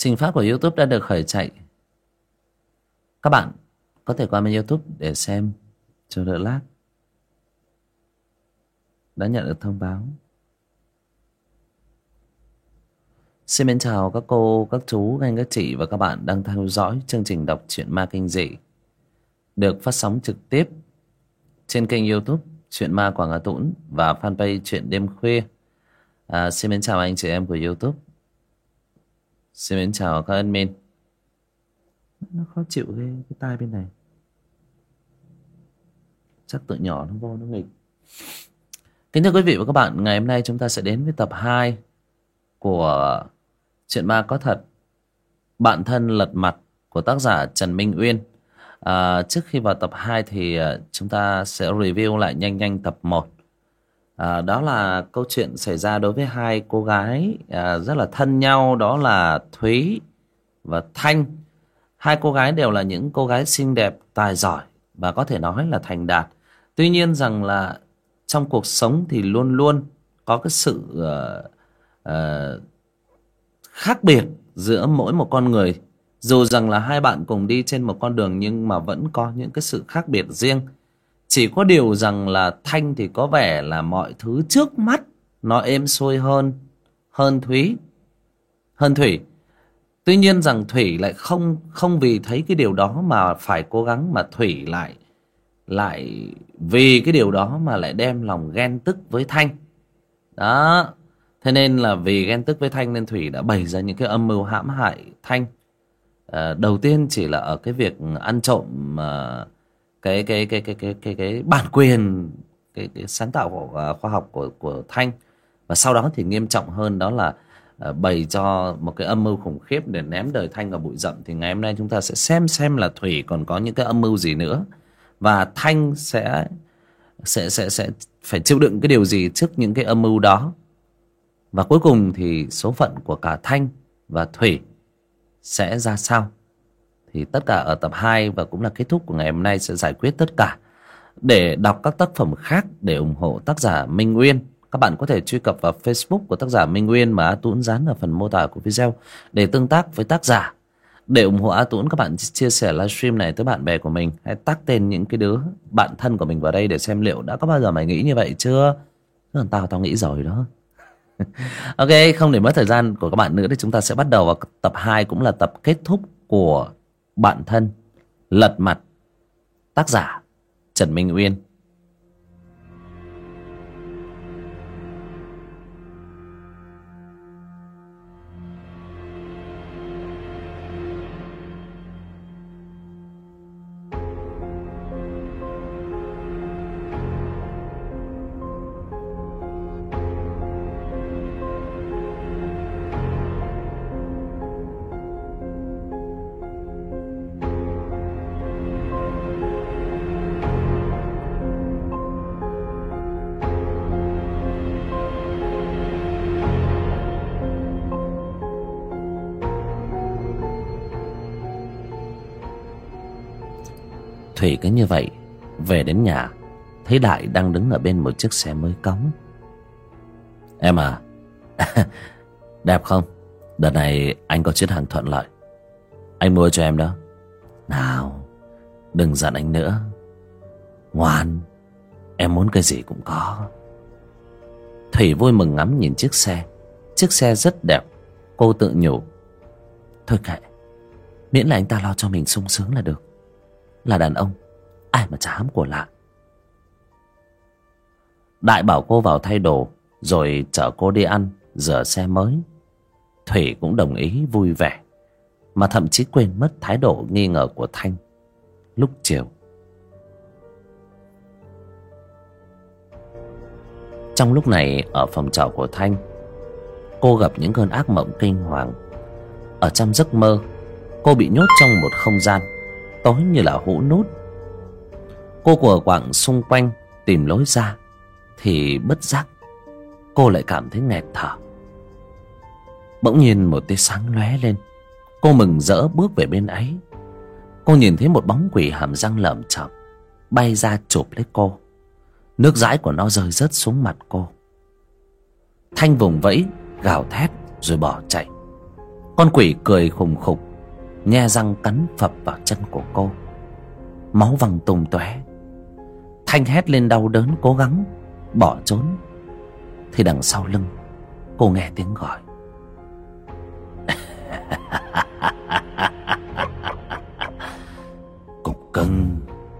Trình phát của YouTube đã được khởi chạy. Các bạn có thể qua bên YouTube để xem cho đỡ lag. Đã nhận được thông báo. Xin mến chào các cô, các chú, các anh, các chị và các bạn đang theo dõi chương trình đọc truyện ma kinh dị được phát sóng trực tiếp trên kênh YouTube Truyện Ma Quảng Hà Tũng và fanpage Truyện Đêm Khuya. Xin mến chào anh chị em của YouTube. Xin mến chào các admin. Nó khó chịu ghê cái tai bên này. Chắc tụi nhỏ nó vô nó nghịch. Kính thưa quý vị và các bạn, ngày hôm nay chúng ta sẽ đến với tập 2 của Truyện Ma Có Thật, Bạn Thân Lật Mặt của tác giả Trần Minh Uyên. Trước khi vào tập 2 thì chúng ta sẽ review lại nhanh tập 1. Đó là câu chuyện xảy ra đối với hai cô gái rất là thân nhau, đó là Thúy và Thanh. Hai cô gái đều là những cô gái xinh đẹp, tài giỏi và có thể nói là thành đạt. Tuy nhiên rằng là trong cuộc sống thì luôn luôn có cái sự khác biệt giữa mỗi một con người. Dù rằng là hai bạn cùng đi trên một con đường nhưng mà vẫn có những cái sự khác biệt riêng. Chỉ có điều rằng là Thanh thì có vẻ là mọi thứ trước mắt nó êm xuôi hơn Thủy. Tuy nhiên rằng Thủy lại không vì thấy cái điều đó mà phải cố gắng, mà Thủy lại vì cái điều đó mà lại đem lòng ghen tức với Thanh. Đó. Thế nên là vì ghen tức với Thanh nên Thủy đã bày ra những cái âm mưu hãm hại Thanh. Đầu tiên chỉ là ở cái việc ăn trộm cái bản quyền, cái sáng tạo của khoa học của Thanh. Và sau đó thì nghiêm trọng hơn, đó là bày cho một cái âm mưu khủng khiếp để ném đời Thanh vào bụi rậm. Thì ngày hôm nay chúng ta sẽ xem là Thủy còn có những cái âm mưu gì nữa, và Thanh sẽ phải chịu đựng cái điều gì trước những cái âm mưu đó. Và cuối cùng thì số phận của cả Thanh và Thủy sẽ ra sao, thì tất cả ở tập 2 và cũng là kết thúc của ngày hôm nay sẽ giải quyết tất cả. Để đọc các tác phẩm khác, để ủng hộ tác giả Minh Uyên, các bạn có thể truy cập vào Facebook của tác giả Minh Uyên mà A Tũng dán ở phần mô tả của video để tương tác với tác giả. Để ủng hộ A Tũng, các bạn chia sẻ livestream này tới bạn bè của mình, hãy tag tên những cái đứa bạn thân của mình vào đây để xem liệu đã có bao giờ mày nghĩ như vậy chưa. Chứ còn tao nghĩ rồi đó. Ok, không để mất thời gian của các bạn nữa thì chúng ta sẽ bắt đầu vào tập 2, cũng là tập kết thúc của Bạn Thân Lật Mặt, tác giả Trần Minh Uyên. Thủy cứ như vậy về đến nhà, thấy Đại đang đứng ở bên một chiếc xe mới cóng. Em à, đẹp không? Đợt này anh có chuyến hàng thuận lợi, anh mua cho em đó. Nào, đừng giận anh nữa. Ngoan, em muốn cái gì cũng có. Thủy vui mừng ngắm nhìn chiếc xe. Chiếc xe rất đẹp. Cô tự nhủ, thôi kệ, miễn là anh ta lo cho mình sung sướng là được. Là đàn ông, ai mà chả hám của lạ. Đại bảo cô vào thay đồ rồi chở cô đi ăn, rửa xe mới. Thủy cũng đồng ý vui vẻ, mà thậm chí quên mất thái độ nghi ngờ của Thanh lúc chiều. Trong lúc này, ở phòng trọ của Thanh, cô gặp những cơn ác mộng kinh hoàng. Ở trong giấc mơ, cô bị nhốt trong một không gian tối như là hũ nút. Cô quờ quạng xung quanh tìm lối ra, thì bất giác cô lại cảm thấy nghẹt thở. Bỗng nhiên một tia sáng lóe lên. Cô mừng rỡ bước về bên ấy. Cô nhìn thấy một bóng quỷ hàm răng lởm chởm bay ra chụp lấy cô. Nước dãi của nó rơi rớt xuống mặt cô. Thanh vùng vẫy, gào thét rồi bỏ chạy. Con quỷ cười khùng khục, nhe răng cắn phập vào chân của cô. Máu văng tung tóe. Thanh hét lên đau đớn, cố gắng bỏ trốn. Thì đằng sau lưng cô nghe tiếng gọi. Cục cưng,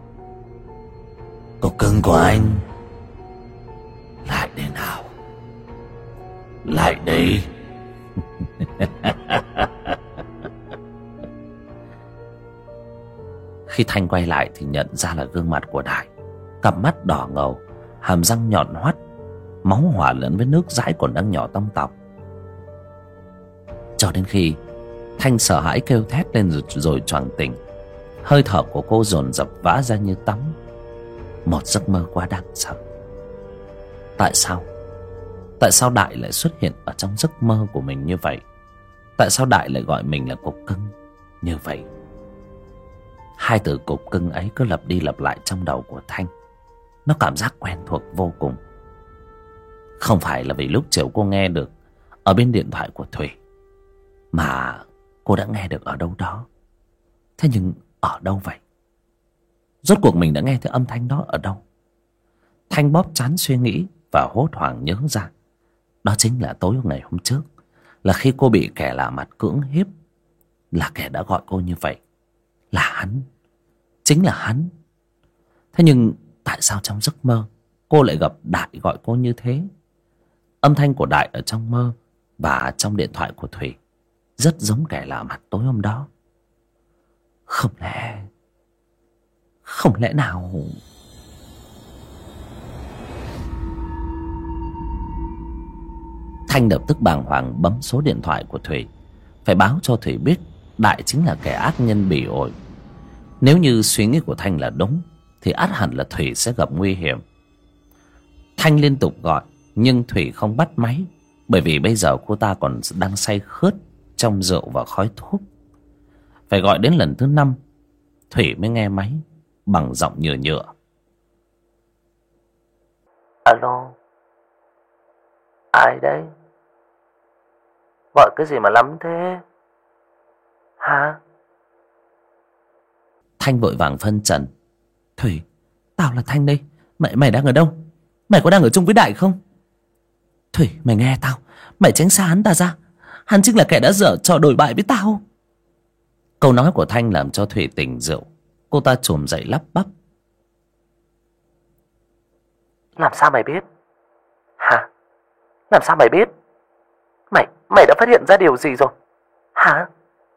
cục cưng của anh, lại đây nào, lại đây. Khi Thanh quay lại thì nhận ra là gương mặt của Đại. Cặp mắt đỏ ngầu, hàm răng nhọn hoắt, máu hòa lẫn với nước dãi còn đang nhỏ tông tọc. Cho đến khi Thanh sợ hãi kêu thét lên rồi choàng tỉnh. Hơi thở của cô dồn dập vã ra như tắm. Một giấc mơ quá đáng sợ. Tại sao Đại lại xuất hiện ở trong giấc mơ của mình như vậy? Tại sao Đại lại gọi mình là cục cưng như vậy? Hai từ cục cưng ấy cứ lặp đi lặp lại trong đầu của Thanh. Nó cảm giác quen thuộc vô cùng. Không phải là vì lúc chiều cô nghe được ở bên điện thoại của Thủy, mà cô đã nghe được ở đâu đó. Thế nhưng ở đâu vậy? Rốt cuộc mình đã nghe thấy âm thanh đó ở đâu? Thanh bóp trán suy nghĩ và hốt hoảng nhớ ra. Đó chính là tối ngày hôm trước, là khi cô bị kẻ lạ mặt cưỡng hiếp. Là kẻ đã gọi cô như vậy. Là hắn. Chính là hắn. Thế nhưng tại sao trong giấc mơ cô lại gặp Đại gọi cô như thế? Âm thanh của Đại ở trong mơ và trong điện thoại của Thủy rất giống kẻ lạ mặt tối hôm đó. Không lẽ nào... Thanh lập tức bàng hoàng bấm số điện thoại của Thủy, phải báo cho Thủy biết Đại chính là kẻ ác nhân bỉ ổi. Nếu như suy nghĩ của Thanh là đúng thì ắt hẳn là Thủy sẽ gặp nguy hiểm. Thanh liên tục gọi nhưng Thủy không bắt máy, bởi vì bây giờ cô ta còn đang say khướt trong rượu và khói thuốc. Phải gọi đến lần thứ 5 Thủy mới nghe máy bằng giọng nhựa nhựa. Alo, ai đấy? Gọi cái gì mà lắm thế? Hả? Thanh vội vàng phân trần. Thủy, tao là Thanh đây. Mày đang ở đâu? Mày có đang ở chung với Đại không? Thủy, mày nghe tao. Mày tránh xa hắn ta ra. Hắn chính là kẻ đã dở trò đổi bại với tao. Câu nói của Thanh làm cho Thủy tỉnh rượu. Cô ta trồm dậy lắp bắp. Làm sao mày biết? Hả? Làm sao mày biết? Mày đã phát hiện ra điều gì rồi? Hả?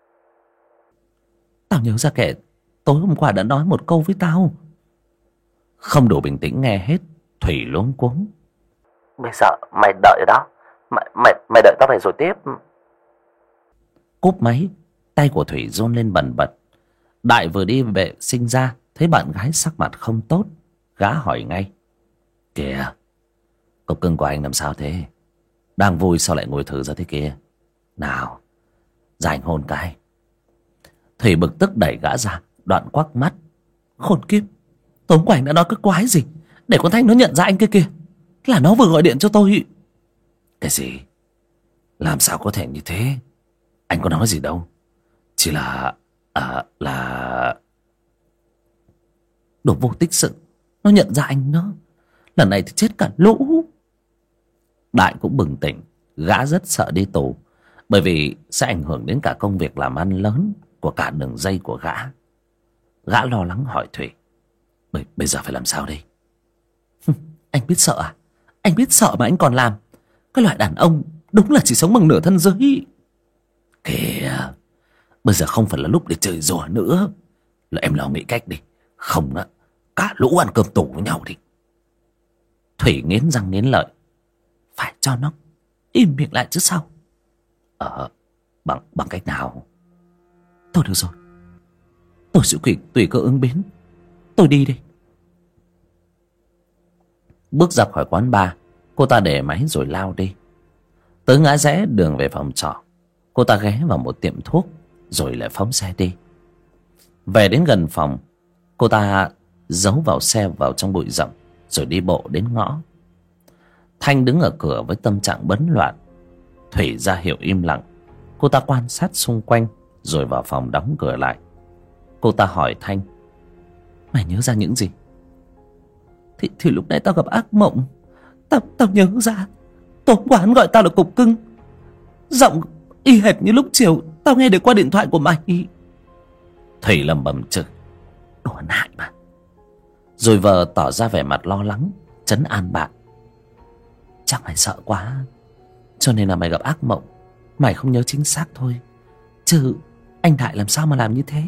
Tao nhớ ra kẻ tối hôm qua đã nói một câu với tao. Không đủ bình tĩnh nghe hết, Thủy luống cuống. Bây giờ mày đợi ở đó. Mày đợi tao về rồi tiếp. Cúp máy, tay của Thủy run lên bần bật. Đại vừa đi vệ sinh ra, thấy bạn gái sắc mặt không tốt, gã hỏi ngay. Kìa, cục cưng của anh làm sao thế? Đang vui sao lại ngồi thử ra thế kia? Nào, ra anh hôn cái. Thủy bực tức đẩy gã ra, đoạn quắc mắt. Khốn kiếp, tối qua anh đã nói cái quái gì để con Thanh nó nhận ra anh kia kìa? Là nó vừa gọi điện cho tôi. Cái gì? Làm sao có thể như thế? Anh có nói gì đâu. Chỉ là... đồ vô tích sự. Nó nhận ra anh nó. Lần này thì chết cả lũ. Đại cũng bừng tỉnh. Gã rất sợ đi tù, bởi vì sẽ ảnh hưởng đến cả công việc làm ăn lớn của cả đường dây của gã. Gã lo lắng hỏi Thủy. Bây giờ phải làm sao đây? Anh biết sợ à? Anh biết sợ mà anh còn làm. Cái loại đàn ông đúng là chỉ sống bằng nửa thân giới. Kìa, bây giờ không phải là lúc để chơi rùa nữa. Là em lo nghĩ cách đi. Không á, cả lũ ăn cơm tù với nhau đi. Thủy nghiến răng nghiến lợi. Phải cho nó im miệng lại chứ sao? Bằng cách nào? Thôi được rồi, tôi sẽ tùy cơ ứng biến. Tôi đi đây. Bước ra khỏi quán bar, cô ta để máy rồi lao đi. Tới ngã rẽ đường về phòng trọ, cô ta ghé vào một tiệm thuốc rồi lại phóng xe đi. Về đến gần phòng, cô ta giấu vào xe vào trong bụi rậm rồi đi bộ đến ngõ. Thanh đứng ở cửa với tâm trạng bấn loạn. Thủy ra hiệu im lặng. Cô ta quan sát xung quanh rồi vào phòng đóng cửa lại. Cô ta hỏi Thanh: "Mày nhớ ra những gì?" Thì lúc nãy tao gặp ác mộng. Tao nhớ ra tối hôm qua hắn gọi tao là cục cưng. Giọng y hệt như lúc chiều tao nghe được qua điện thoại của mày. Thủy lầm bầm chửi: "Đồ hại mà." Rồi vờ tỏ ra vẻ mặt lo lắng trấn an bạn: "Chắc mày sợ quá cho nên là mày gặp ác mộng. Mày không nhớ chính xác thôi, chứ anh Đại làm sao mà làm như thế."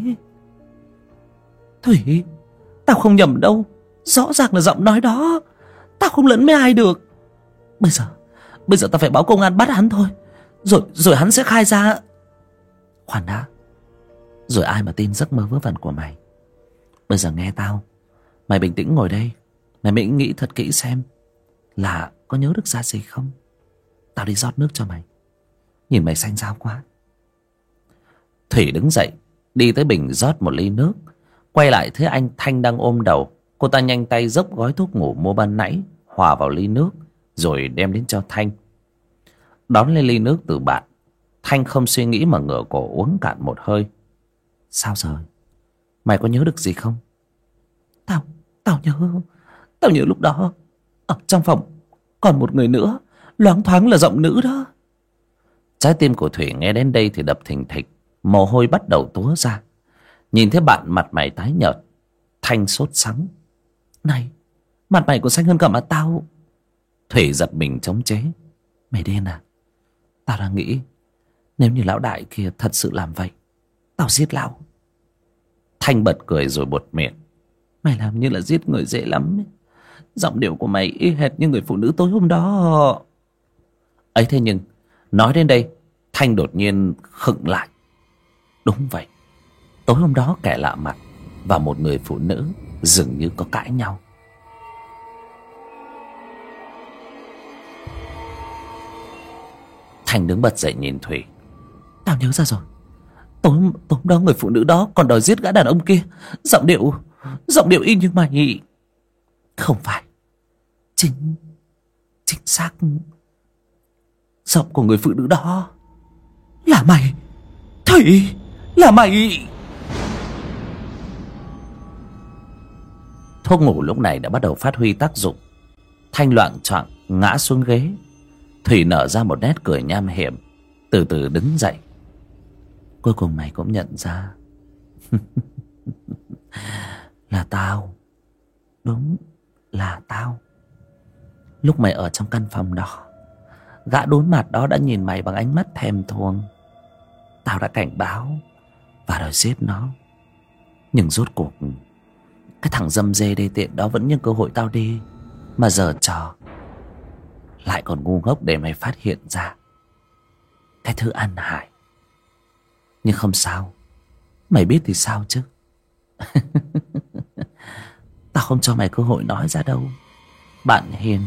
"Thủy, tao không nhầm đâu. Rõ ràng là giọng nói đó. Tao không lẫn với ai được. Bây giờ tao phải báo công an bắt hắn thôi. Rồi hắn sẽ khai ra." "Khoan đã. Rồi ai mà tin giấc mơ vớ vẩn của mày? Bây giờ nghe tao. Mày bình tĩnh ngồi đây. Mày nghĩ thật kỹ xem là có nhớ được ra gì không. Tao đi rót nước cho mày. Nhìn mày xanh xao quá." Thủy đứng dậy đi tới bình rót một ly nước. Quay lại thấy anh Thanh đang ôm đầu. Cô ta nhanh tay dốc gói thuốc ngủ mua ban nãy hòa vào ly nước rồi đem đến cho Thanh. Đón lên ly nước từ bạn, Thanh không suy nghĩ mà ngửa cổ uống cạn một hơi. "Sao rồi? Mày có nhớ được gì không?" Tao nhớ lúc đó ở trong phòng còn một người nữa, loáng thoáng là giọng nữ đó." Trái tim của Thủy nghe đến đây thì đập thình thịch, mồ hôi bắt đầu túa ra. Nhìn thấy bạn mặt mày tái nhợt, Thanh sốt sắng: "Này, mặt mày còn xanh hơn cả mặt tao." Thủy giật mình chống chế: "Mày điên à? Tao đang nghĩ nếu như lão Đại kia thật sự làm vậy, tao giết lão." Thanh bật cười rồi buột miệng: "Mày làm như là giết người dễ lắm ấy. Giọng điệu của mày y hệt như người phụ nữ tối hôm đó." Ấy thế nhưng nói đến đây, Thanh đột nhiên khựng lại. Đúng vậy, tối hôm đó kẻ lạ mặt và một người phụ nữ dường như có cãi nhau. Thanh đứng bật dậy nhìn Thủy: "Tao nhớ ra rồi. Tối hôm đó người phụ nữ đó còn đòi giết gã đàn ông kia. Giọng điệu y như mày. Không phải. Chính xác giọng của người phụ nữ đó là mày. Thủy, là mày." Thuốc ngủ lúc này đã bắt đầu phát huy tác dụng. Thanh loạng choạng ngã xuống ghế. Thủy nở ra một nét cười nham hiểm, từ từ đứng dậy: "Cuối cùng mày cũng nhận ra là tao. Đúng là tao. Lúc mày ở trong căn phòng đó, gã đốn mặt đó đã nhìn mày bằng ánh mắt thèm thuồng. Tao đã cảnh báo và đòi giết nó. Nhưng rốt cuộc cái thằng dâm dê đê tiện đó vẫn nhân cơ hội tao đi mà giở trò. Lại còn ngu ngốc để mày phát hiện ra cái thứ ăn hại. Nhưng không sao. Mày biết thì sao chứ." "Tao không cho mày cơ hội nói ra đâu, bạn hiền."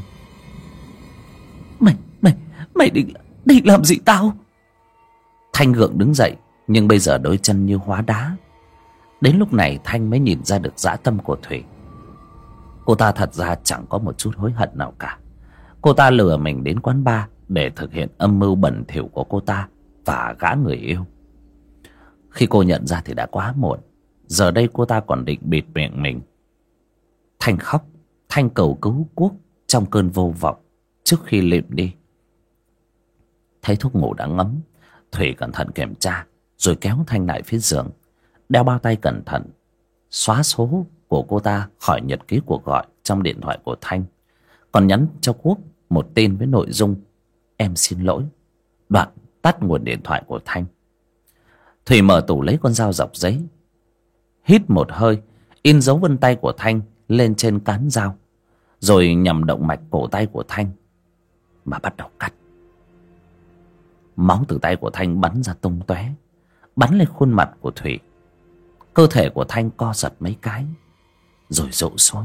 Mày định làm gì tao?" Thanh gượng đứng dậy, nhưng bây giờ đôi chân như hóa đá. Đến lúc này Thanh mới nhìn ra được dã tâm của Thủy. Cô ta thật ra chẳng có một chút hối hận nào cả. Cô ta lừa mình đến quán bar để thực hiện âm mưu bẩn thỉu của cô ta và gã người yêu. Khi cô nhận ra thì đã quá muộn. Giờ đây cô ta còn định bịt miệng mình. Thanh khóc, Thanh cầu cứu Quốc trong cơn vô vọng trước khi lịm đi. Thấy thuốc ngủ đã ngấm, Thủy cẩn thận kiểm tra rồi kéo Thanh lại phía giường, đeo bao tay cẩn thận, xóa số của cô ta khỏi nhật ký cuộc gọi trong điện thoại của Thanh, còn nhắn cho Quốc một tin với nội dung "Em xin lỗi", đoạn tắt nguồn điện thoại của Thanh. Thủy mở tủ lấy con dao dọc giấy, hít một hơi, in dấu vân tay của Thanh lên trên cán dao, rồi nhằm động mạch cổ tay của Thanh mà bắt đầu cắt. Máu từ tay của Thanh bắn ra tung tóe, bắn lên khuôn mặt của Thủy. Cơ thể của Thanh co giật mấy cái rồi rũ xuống.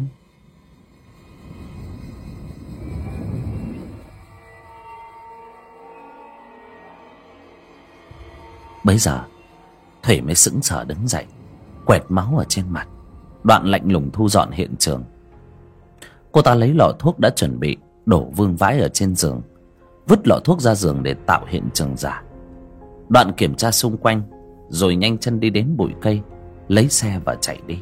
Bấy giờ Thủy mới sững sờ đứng dậy, quẹt máu ở trên mặt, đoạn lạnh lùng thu dọn hiện trường. Cô ta lấy lọ thuốc đã chuẩn bị đổ vương vãi ở trên giường, vứt lọ thuốc ra giường để tạo hiện trường giả. Đoạn kiểm tra xung quanh, rồi nhanh chân đi đến bụi cây, lấy xe và chạy đi.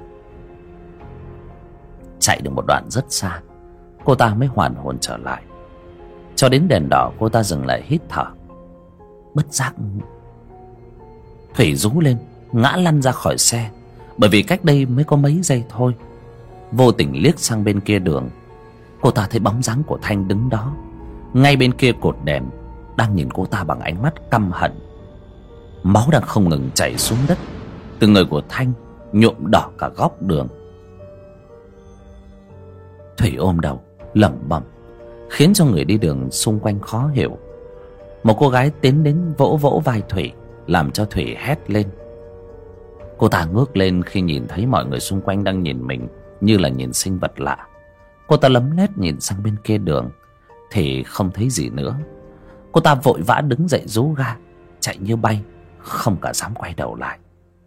Chạy được một đoạn rất xa, cô ta mới hoàn hồn trở lại. Cho đến đèn đỏ, cô ta dừng lại hít thở. Bất giác Thủy rú lên, ngã lăn ra khỏi xe. Bởi vì cách đây mới có mấy giây thôi, vô tình liếc sang bên kia đường, cô ta thấy bóng dáng của Thanh đứng đó, ngay bên kia cột đèn, đang nhìn cô ta bằng ánh mắt căm hận. Máu đang không ngừng chảy xuống đất từ người của Thanh, nhuộm đỏ cả góc đường. Thủy ôm đầu lẩm bẩm, khiến cho người đi đường xung quanh khó hiểu. Một cô gái tiến đến vỗ vỗ vai Thủy, làm cho Thủy hét lên. Cô ta ngước lên khi nhìn thấy mọi người xung quanh đang nhìn mình như là nhìn sinh vật lạ. Cô ta lấm lét nhìn sang bên kia đường thì không thấy gì nữa. Cô ta vội vã đứng dậy rú ga, chạy như bay, không cả dám quay đầu lại.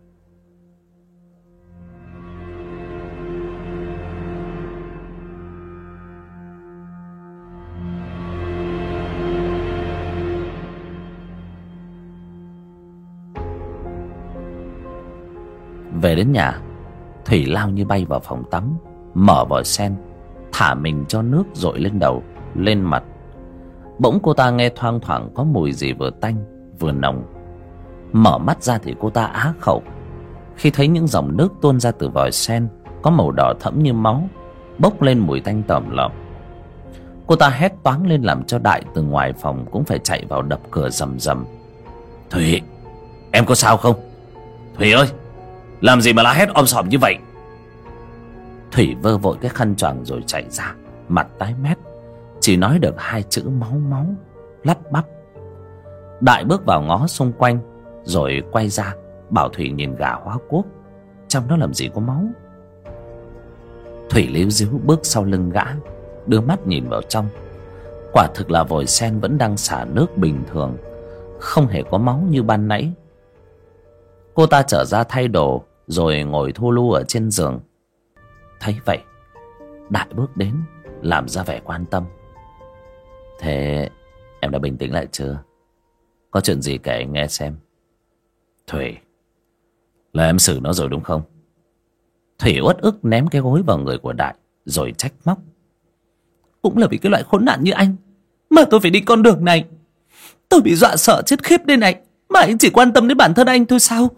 Về đến nhà, Thủy lao như bay vào phòng tắm, mở vòi sen, thả mình cho nước dội lên đầu, lên mặt. Bỗng cô ta nghe thoang thoảng có mùi gì vừa tanh vừa nồng. Mở mắt ra thì cô ta á khẩu khi thấy những dòng nước tuôn ra từ vòi sen, có màu đỏ thẫm như máu, bốc lên mùi tanh tởm lợm. Cô ta hét toáng lên làm cho Đại từ ngoài phòng cũng phải chạy vào đập cửa rầm rầm. Thủy, em có sao không? Thủy ơi, làm gì mà la hét om sòm như vậy? Thủy vơ vội cái khăn choàng rồi chạy ra, mặt tái mét, chỉ nói được hai chữ máu máu, lắp bắp. Đại bước vào ngó xung quanh, rồi quay ra bảo Thủy nhìn gà hóa cuốc, trong đó làm gì có máu. Thủy líu díu bước sau lưng gã, đưa mắt nhìn vào trong. Quả thực là vòi sen vẫn đang xả nước bình thường, không hề có máu như ban nãy. Cô ta trở ra thay đồ, rồi ngồi thu lu ở trên giường. Thấy vậy, Đại bước đến, làm ra vẻ quan tâm. Thế em đã bình tĩnh lại chưa? Có chuyện gì kể anh nghe xem. Thủy, là em xử nó rồi đúng không? Thủy uất ức ném cái gối vào người của Đại, rồi trách móc. Cũng là vì cái loại khốn nạn như anh mà tôi phải đi con đường này. Tôi bị dọa sợ chết khiếp đây này, mà anh chỉ quan tâm đến bản thân anh thôi sao?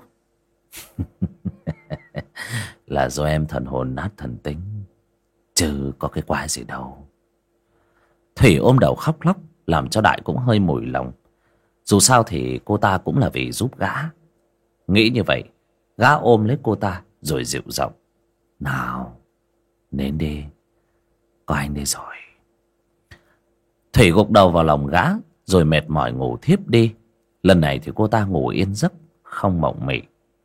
Là do em thần hồn nát thần tính, chứ có cái quái gì đâu. Thủy ôm đầu khóc lóc, làm cho Đại cũng hơi mùi lòng. Dù sao thì cô ta cũng là vì giúp gã. Nghĩ như vậy, gã ôm lấy cô ta rồi dịu giọng. Nào, đến đi, có anh đi rồi. Thủy gục đầu vào lòng gã, rồi mệt mỏi ngủ thiếp đi. Lần này thì cô ta ngủ yên giấc, không mộng mị.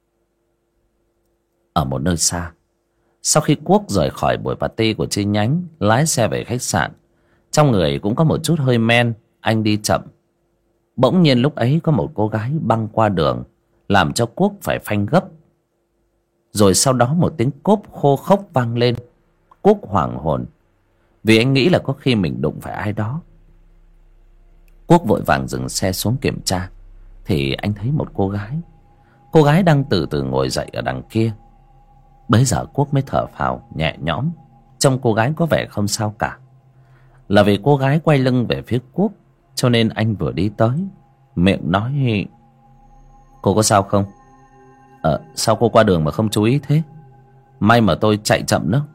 Ở một nơi xa, sau khi Quốc rời khỏi buổi party của chi nhánh, lái xe về khách sạn, trong người cũng có một chút hơi men, anh đi chậm. Bỗng nhiên lúc ấy có một cô gái băng qua đường, làm cho Quốc phải phanh gấp. Rồi sau đó một tiếng cốp khô khốc vang lên. Quốc hoảng hồn, vì anh nghĩ là có khi mình đụng phải ai đó. Quốc vội vàng dừng xe xuống kiểm tra, thì anh thấy một cô gái. Cô gái đang từ từ ngồi dậy ở đằng kia. Bấy giờ Quốc mới thở phào nhẹ nhõm, trông cô gái có vẻ không sao cả. Là vì cô gái quay lưng về phía Quốc, cho nên anh vừa đi tới, miệng nói: Cô có sao không? Sao cô qua đường mà không chú ý thế? May mà tôi chạy chậm đó.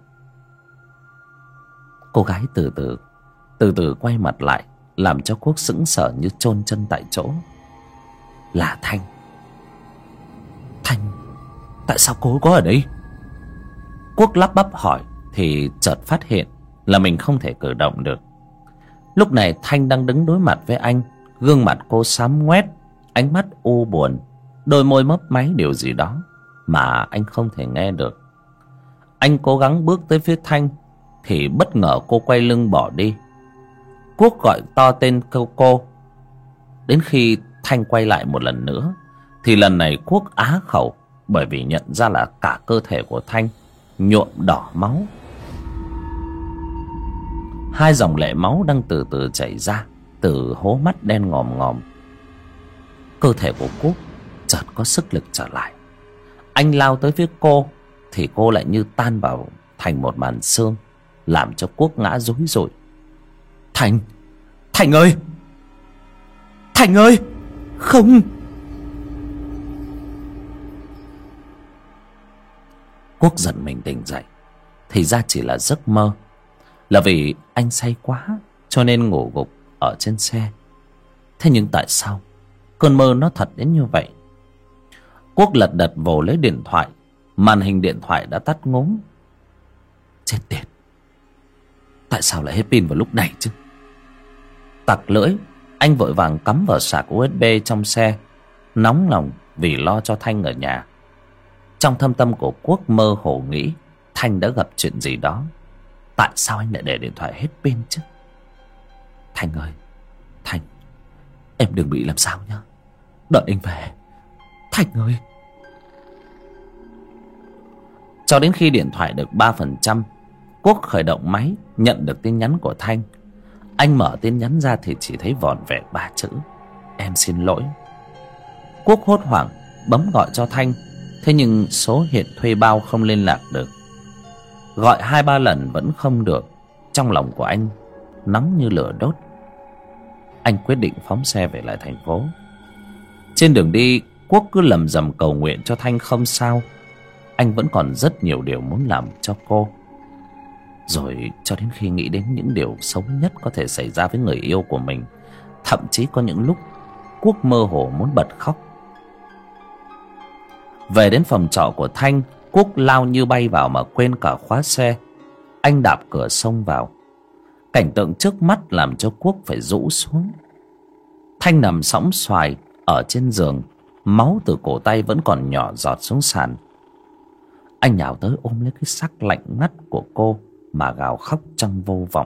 Cô gái từ từ quay mặt lại, làm cho Quốc sững sờ như chôn chân tại chỗ. Là Thanh. Thanh, tại sao cô có ở đây? Quốc lắp bắp hỏi, thì chợt phát hiện là mình không thể cử động được. Lúc này Thanh đang đứng đối mặt với anh. Gương mặt cô xám ngoét, ánh mắt u buồn, đôi môi mấp máy điều gì đó mà anh không thể nghe được. Anh cố gắng bước tới phía Thanh, thì bất ngờ cô quay lưng bỏ đi. Quốc gọi to tên cô. Đến khi Thanh quay lại một lần nữa, thì lần này Quốc á khẩu, bởi vì nhận ra là cả cơ thể của Thanh nhuộm đỏ máu. Hai dòng lệ máu đang từ từ chảy ra từ hố mắt đen ngòm ngòm. Cơ thể của Quốc chợt có sức lực trở lại. Anh lao tới phía cô thì cô lại như tan vào thành một màn sương, làm cho Quốc ngã rúi rụi. Thành! Thành ơi! Thành ơi! Không! Quốc giật mình tỉnh dậy, thì ra chỉ là giấc mơ. Là vì anh say quá cho nên ngủ gục ở trên xe. Thế nhưng tại sao cơn mơ nó thật đến như vậy? Quốc lật đật vồ lấy điện thoại. Màn hình điện thoại đã tắt ngốm. Chết tiệt, tại sao lại hết pin vào lúc này chứ? Tặc lưỡi, anh vội vàng cắm vào sạc USB trong xe, nóng lòng vì lo cho Thanh ở nhà. Trong thâm tâm của Quốc mơ hồ nghĩ Thanh đã gặp chuyện gì đó. Tại sao anh lại để điện thoại hết pin chứ? Thanh ơi, Thanh, em đừng bị làm sao nhá. Đợi anh về, Thanh ơi. Cho đến khi điện thoại được 3%, Quốc khởi động máy, nhận được tin nhắn của Thanh. Anh mở tin nhắn ra thì chỉ thấy vỏn vẹn 3 chữ: em xin lỗi. Quốc hốt hoảng bấm gọi cho Thanh. Thế nhưng số hiện thuê bao không liên lạc được. Gọi 2-3 lần vẫn không được. Trong lòng của anh nóng như lửa đốt. Anh quyết định phóng xe về lại thành phố. Trên đường đi, Quốc cứ lầm rầm cầu nguyện cho Thanh không sao. Anh vẫn còn rất nhiều điều muốn làm cho cô. Rồi cho đến khi nghĩ đến những điều xấu nhất có thể xảy ra với người yêu của mình, thậm chí có những lúc Quốc mơ hồ muốn bật khóc. Về đến phòng trọ của Thanh, Quốc lao như bay vào mà quên cả khóa xe. Anh đạp cửa xông vào. Cảnh tượng trước mắt làm cho Quốc phải rũ xuống. Thanh nằm sõng soài ở trên giường, máu từ cổ tay vẫn còn nhỏ giọt xuống sàn. Anh nhào tới ôm lấy cái xác lạnh ngắt của cô mà gào khóc trong vô vọng.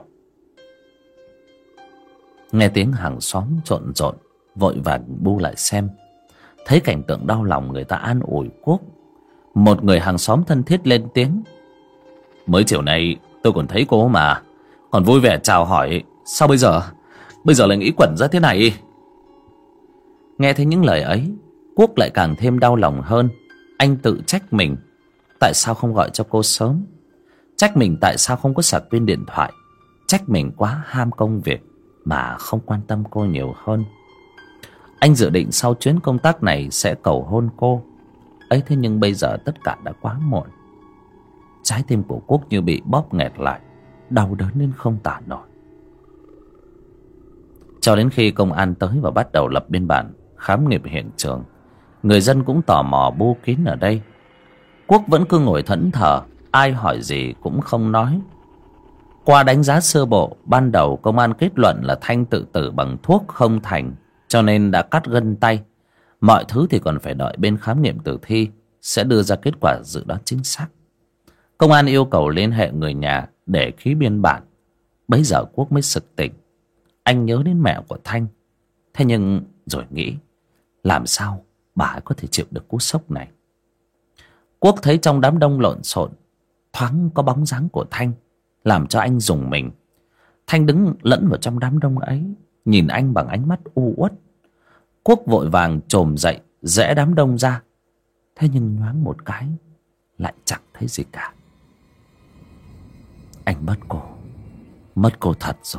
Nghe tiếng hàng xóm trộn rộn, vội vàng bu lại xem. Thấy cảnh tượng đau lòng, người ta an ủi Quốc. Một người hàng xóm thân thiết lên tiếng: mới chiều nay tôi còn thấy cô mà, còn vui vẻ chào hỏi. Sao bây giờ lại nghĩ quẩn ra thế này? Nghe thấy những lời ấy, Quốc lại càng thêm đau lòng hơn. Anh tự trách mình tại sao không gọi cho cô sớm, trách mình tại sao không có sạc pin điện thoại, trách mình quá ham công việc mà không quan tâm cô nhiều hơn. Anh dự định sau chuyến công tác này sẽ cầu hôn cô ấy, thế nhưng bây giờ tất cả đã quá muộn. Trái tim của Quốc như bị bóp nghẹt lại, đau đớn đến không tả nổi. Cho đến khi công an tới và bắt đầu lập biên bản khám nghiệm hiện trường, người dân cũng tò mò bu kín ở đây. Quốc vẫn cứ ngồi thẫn thờ, ai hỏi gì cũng không nói. Qua đánh giá sơ bộ, ban đầu công an kết luận là Thanh tự tử bằng thuốc không thành, cho nên đã cắt gân tay. Mọi thứ thì còn phải đợi bên khám nghiệm tử thi sẽ đưa ra kết quả dự đoán chính xác. Công an yêu cầu liên hệ người nhà để ký biên bản. Bấy giờ Quốc mới sực tỉnh. Anh nhớ đến mẹ của Thanh. Thế nhưng rồi nghĩ, làm sao bà ấy có thể chịu được cú sốc này? Quốc thấy trong đám đông lộn xộn thoáng có bóng dáng của Thanh, làm cho anh rùng mình. Thanh đứng lẫn vào trong đám đông ấy, nhìn anh bằng ánh mắt u uất. Quốc vội vàng chồm dậy, rẽ đám đông ra. Thế nhưng nhoáng một cái, lại chẳng thấy gì cả. Anh mất cô thật rồi.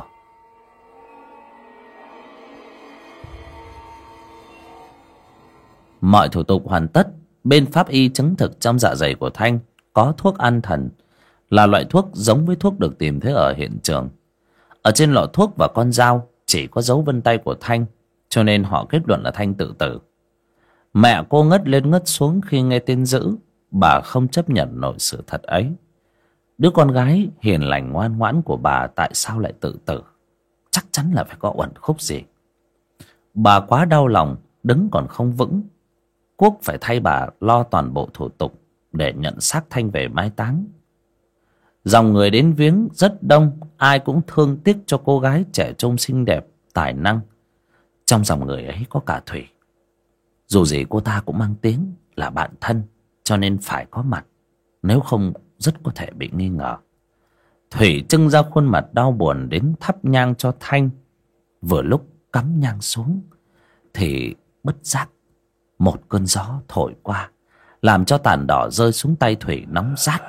Mọi thủ tục hoàn tất. Bên pháp y chứng thực trong dạ dày của Thanh có thuốc an thần, là loại thuốc giống với thuốc được tìm thấy ở hiện trường. Ở trên lọ thuốc và con dao chỉ có dấu vân tay của Thanh, cho nên họ kết luận là Thanh tự tử. Mẹ cô ngất lên ngất xuống khi nghe tin dữ. Bà không chấp nhận nổi sự thật ấy. Đứa con gái hiền lành ngoan ngoãn của bà tại sao lại tự tử? Chắc chắn là phải có uẩn khúc gì. Bà quá đau lòng, đứng còn không vững. Quốc phải thay bà lo toàn bộ thủ tục để nhận xác Thanh về mai táng. Dòng người đến viếng rất đông, ai cũng thương tiếc cho cô gái trẻ trông xinh đẹp, tài năng. Trong dòng người ấy có cả Thủy. Dù gì cô ta cũng mang tiếng là bạn thân, cho nên phải có mặt, nếu không rất có thể bị nghi ngờ. Thủy trưng ra khuôn mặt đau buồn đến thắp nhang cho Thanh. Vừa lúc cắm nhang xuống thì Bất giác một cơn gió thổi qua, làm cho tàn đỏ rơi xuống tay Thủy nóng rát.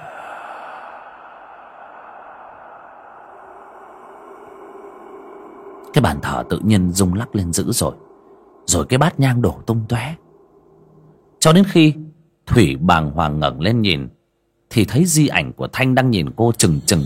Cái bàn thờ tự nhiên rung lắc lên dữ dội, rồi cái bát nhang đổ tung tóe. Cho đến khi Thủy bàng hoàng ngẩng lên nhìn, thì thấy di ảnh của Thanh đang nhìn cô trừng trừng.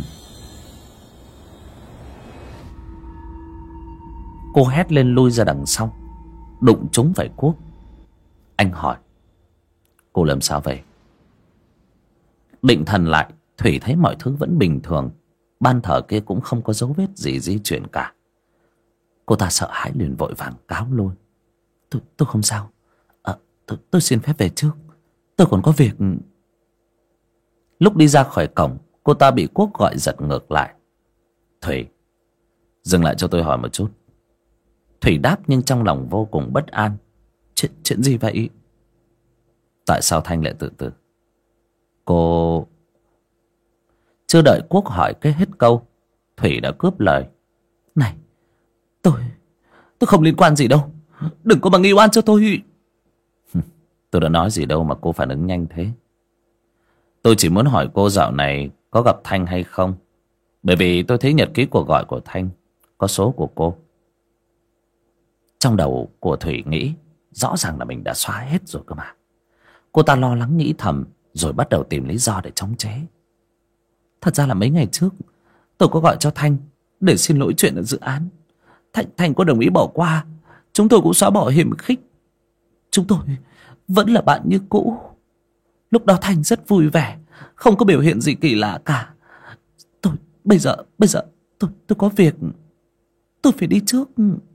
Cô hét lên lui ra đằng sau, đụng trúng phải Quốc. Anh hỏi: cô làm sao vậy? Định thần lại, Thủy thấy mọi thứ vẫn bình thường. Ban thờ kia cũng không có dấu vết gì di chuyển cả. Cô ta sợ hãi liền vội vàng cáo lui: Tôi không sao. Tôi xin phép về trước, tôi còn có việc. Lúc đi ra khỏi cổng, cô ta bị Quốc gọi giật ngược lại: Thủy, dừng lại cho tôi hỏi một chút. Thủy đáp nhưng trong lòng vô cùng bất an. Chuyện gì vậy? Tại sao Thanh lại tự tử? Cô... Chưa đợi Quốc hỏi cái hết câu, Thủy đã cướp lời: Này, tôi không liên quan gì đâu, đừng có mà nghi oan cho tôi. Tôi đã nói gì đâu mà cô phản ứng nhanh thế. Tôi chỉ muốn hỏi cô dạo này có gặp Thanh hay không, bởi vì tôi thấy nhật ký cuộc gọi của Thanh có số của cô. Trong đầu của Thủy nghĩ rõ ràng là mình đã xóa hết rồi cơ mà. Cô ta lo lắng nghĩ thầm, rồi bắt đầu tìm lý do để chống chế. Thật ra là mấy ngày trước tôi có gọi cho Thanh để xin lỗi chuyện ở dự án. Thanh có đồng ý bỏ qua. Chúng tôi cũng xóa bỏ hiềm khích. Chúng tôi vẫn là bạn như cũ. Lúc đó Thanh rất vui vẻ, không có biểu hiện gì kỳ lạ cả. Bây giờ tôi có việc, tôi phải đi trước.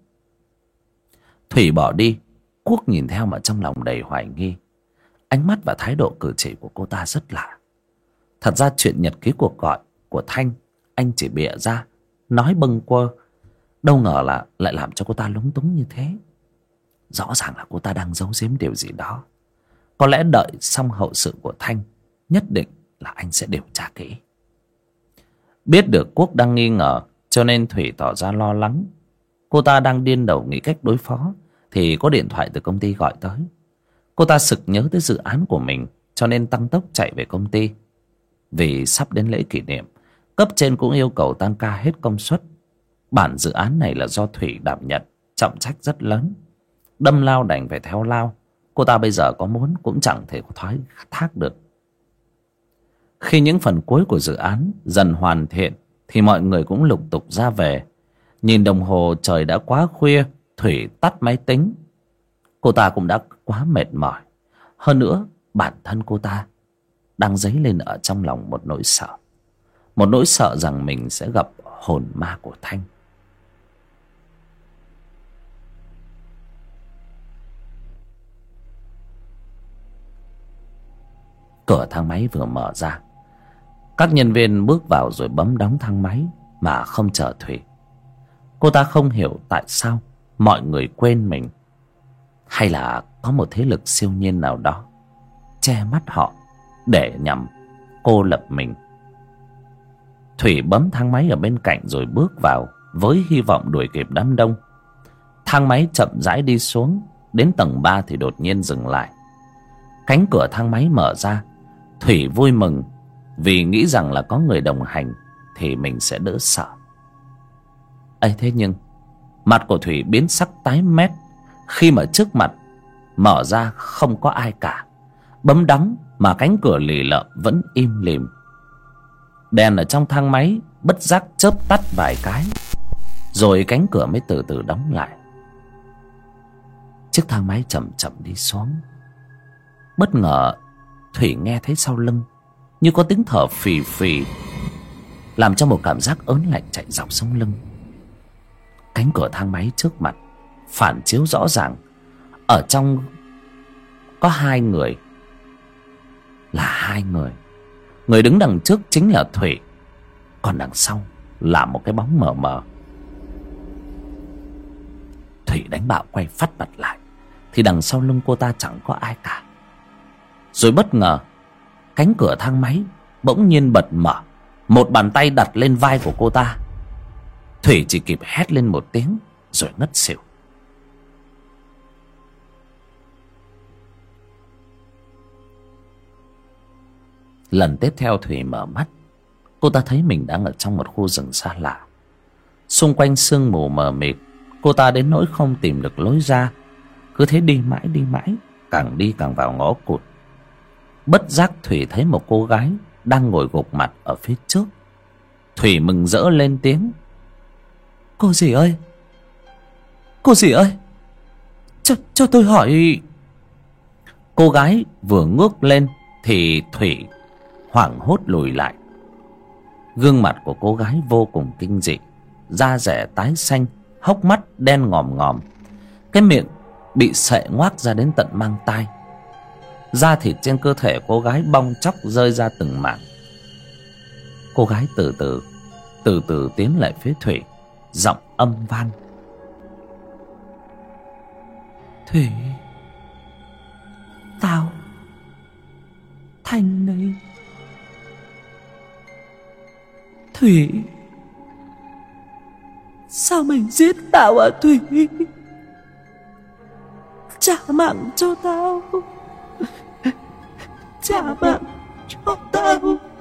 Thủy bỏ đi. Quốc nhìn theo mà trong lòng đầy hoài nghi. Ánh mắt và thái độ cử chỉ của cô ta rất lạ. Thật ra chuyện nhật ký cuộc gọi của Thanh anh chỉ bịa ra, nói bâng quơ. Đâu ngờ là lại làm cho cô ta lúng túng như thế. Rõ ràng là cô ta đang giấu giếm điều gì đó. Có lẽ đợi xong hậu sự của Thanh, nhất định là anh sẽ điều tra kỹ. Biết được Quốc đang nghi ngờ, cho nên Thủy tỏ ra lo lắng. Cô ta đang điên đầu nghĩ cách đối phó, thì có điện thoại từ công ty gọi tới. Cô ta sực nhớ tới dự án của mình, cho nên tăng tốc chạy về công ty. Vì sắp đến lễ kỷ niệm, cấp trên cũng yêu cầu tăng ca hết công suất. Bản dự án này là do Thủy đảm nhận, trọng trách rất lớn. Đâm lao đành phải theo lao. Cô ta bây giờ có muốn cũng chẳng thể thoái thác được. Khi những phần cuối của dự án dần hoàn thiện, thì mọi người cũng lục tục ra về. Nhìn đồng hồ trời đã quá khuya, Thủy tắt máy tính. Cô ta cũng đã quá mệt mỏi. Hơn nữa, bản thân cô ta đang dấy lên ở trong lòng một nỗi sợ. Một nỗi sợ rằng mình sẽ gặp hồn ma của Thanh. Cửa thang máy vừa mở ra, các nhân viên bước vào rồi bấm đóng thang máy mà không chờ Thủy. Cô ta không hiểu tại sao mọi người quên mình, hay là có một thế lực siêu nhiên nào đó che mắt họ để nhằm cô lập mình. Thủy bấm thang máy ở bên cạnh rồi bước vào với hy vọng đuổi kịp đám đông. Thang máy chậm rãi đi xuống, đến tầng 3 thì đột nhiên dừng lại. Cánh cửa thang máy mở ra. Thủy vui mừng vì nghĩ rằng là có người đồng hành thì mình sẽ đỡ sợ. ấy thế nhưng mặt của Thủy biến sắc tái mét khi mà trước mặt mở ra không có ai cả. Bấm đóng mà cánh cửa lì lợm vẫn im lìm. Đèn ở trong thang máy bất giác chớp tắt vài cái, rồi cánh cửa mới từ từ đóng lại. Chiếc thang máy chậm chậm đi xuống. Bất ngờ Thủy nghe thấy sau lưng như có tiếng thở phì phì, làm cho một cảm giác ớn lạnh chạy dọc sống lưng. Cánh cửa thang máy trước mặt phản chiếu rõ ràng, ở trong có hai người. Là hai người. Người đứng đằng trước chính là Thủy, còn đằng sau là một cái bóng mờ mờ. Thủy đánh bạo quay phắt mặt lại, thì đằng sau lưng cô ta chẳng có ai cả. Rồi bất ngờ cánh cửa thang máy bỗng nhiên bật mở, một bàn tay đặt lên vai của cô ta. Thủy chỉ kịp hét lên một tiếng rồi ngất xỉu. Lần tiếp theo Thủy mở mắt, cô ta thấy mình đang ở trong một khu rừng xa lạ. Xung quanh sương mù mờ mịt, cô ta đến nỗi không tìm được lối ra. Cứ thế đi mãi, càng đi càng vào ngõ cụt. Bất giác Thủy thấy một cô gái đang ngồi gục mặt ở phía trước. Thủy mừng rỡ lên tiếng: "Cô dì ơi, cô dì ơi, cho tôi hỏi." Cô gái vừa ngước lên thì Thủy hoảng hốt lùi lại. Gương mặt của cô gái vô cùng kinh dị, da rẻ tái xanh, hốc mắt đen ngòm ngòm, cái miệng bị sệ ngoác ra đến tận mang tai. Da thịt trên cơ thể cô gái bong tróc rơi ra từng mảng. Cô gái từ từ tiến lại phía Thủy, giọng âm van: "Thủy, tao Thanh đây. Thủy, sao mày giết tao à Thủy? Trả mạng cho tao, trả mạng cho tao."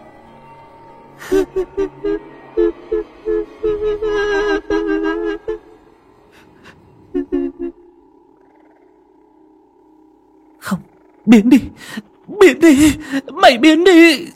"Không, biến đi, mày biến đi."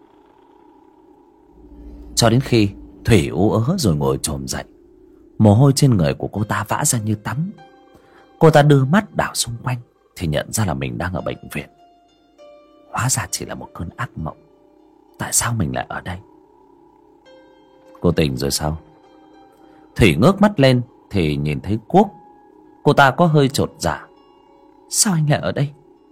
Cho đến khi Thủy ú ớ rồi ngồi chồm dậy. Mồ hôi trên người của cô ta vã ra như tắm. Cô ta đưa mắt đảo xung quanh thì nhận ra là mình đang ở bệnh viện. Hóa ra chỉ là một cơn ác mộng. Tại sao mình lại ở đây? Cô tỉnh rồi sao? Thủy ngước mắt lên thì nhìn thấy Quốc. Cô ta có hơi chột dạ: "Sao anh lại ở đây?"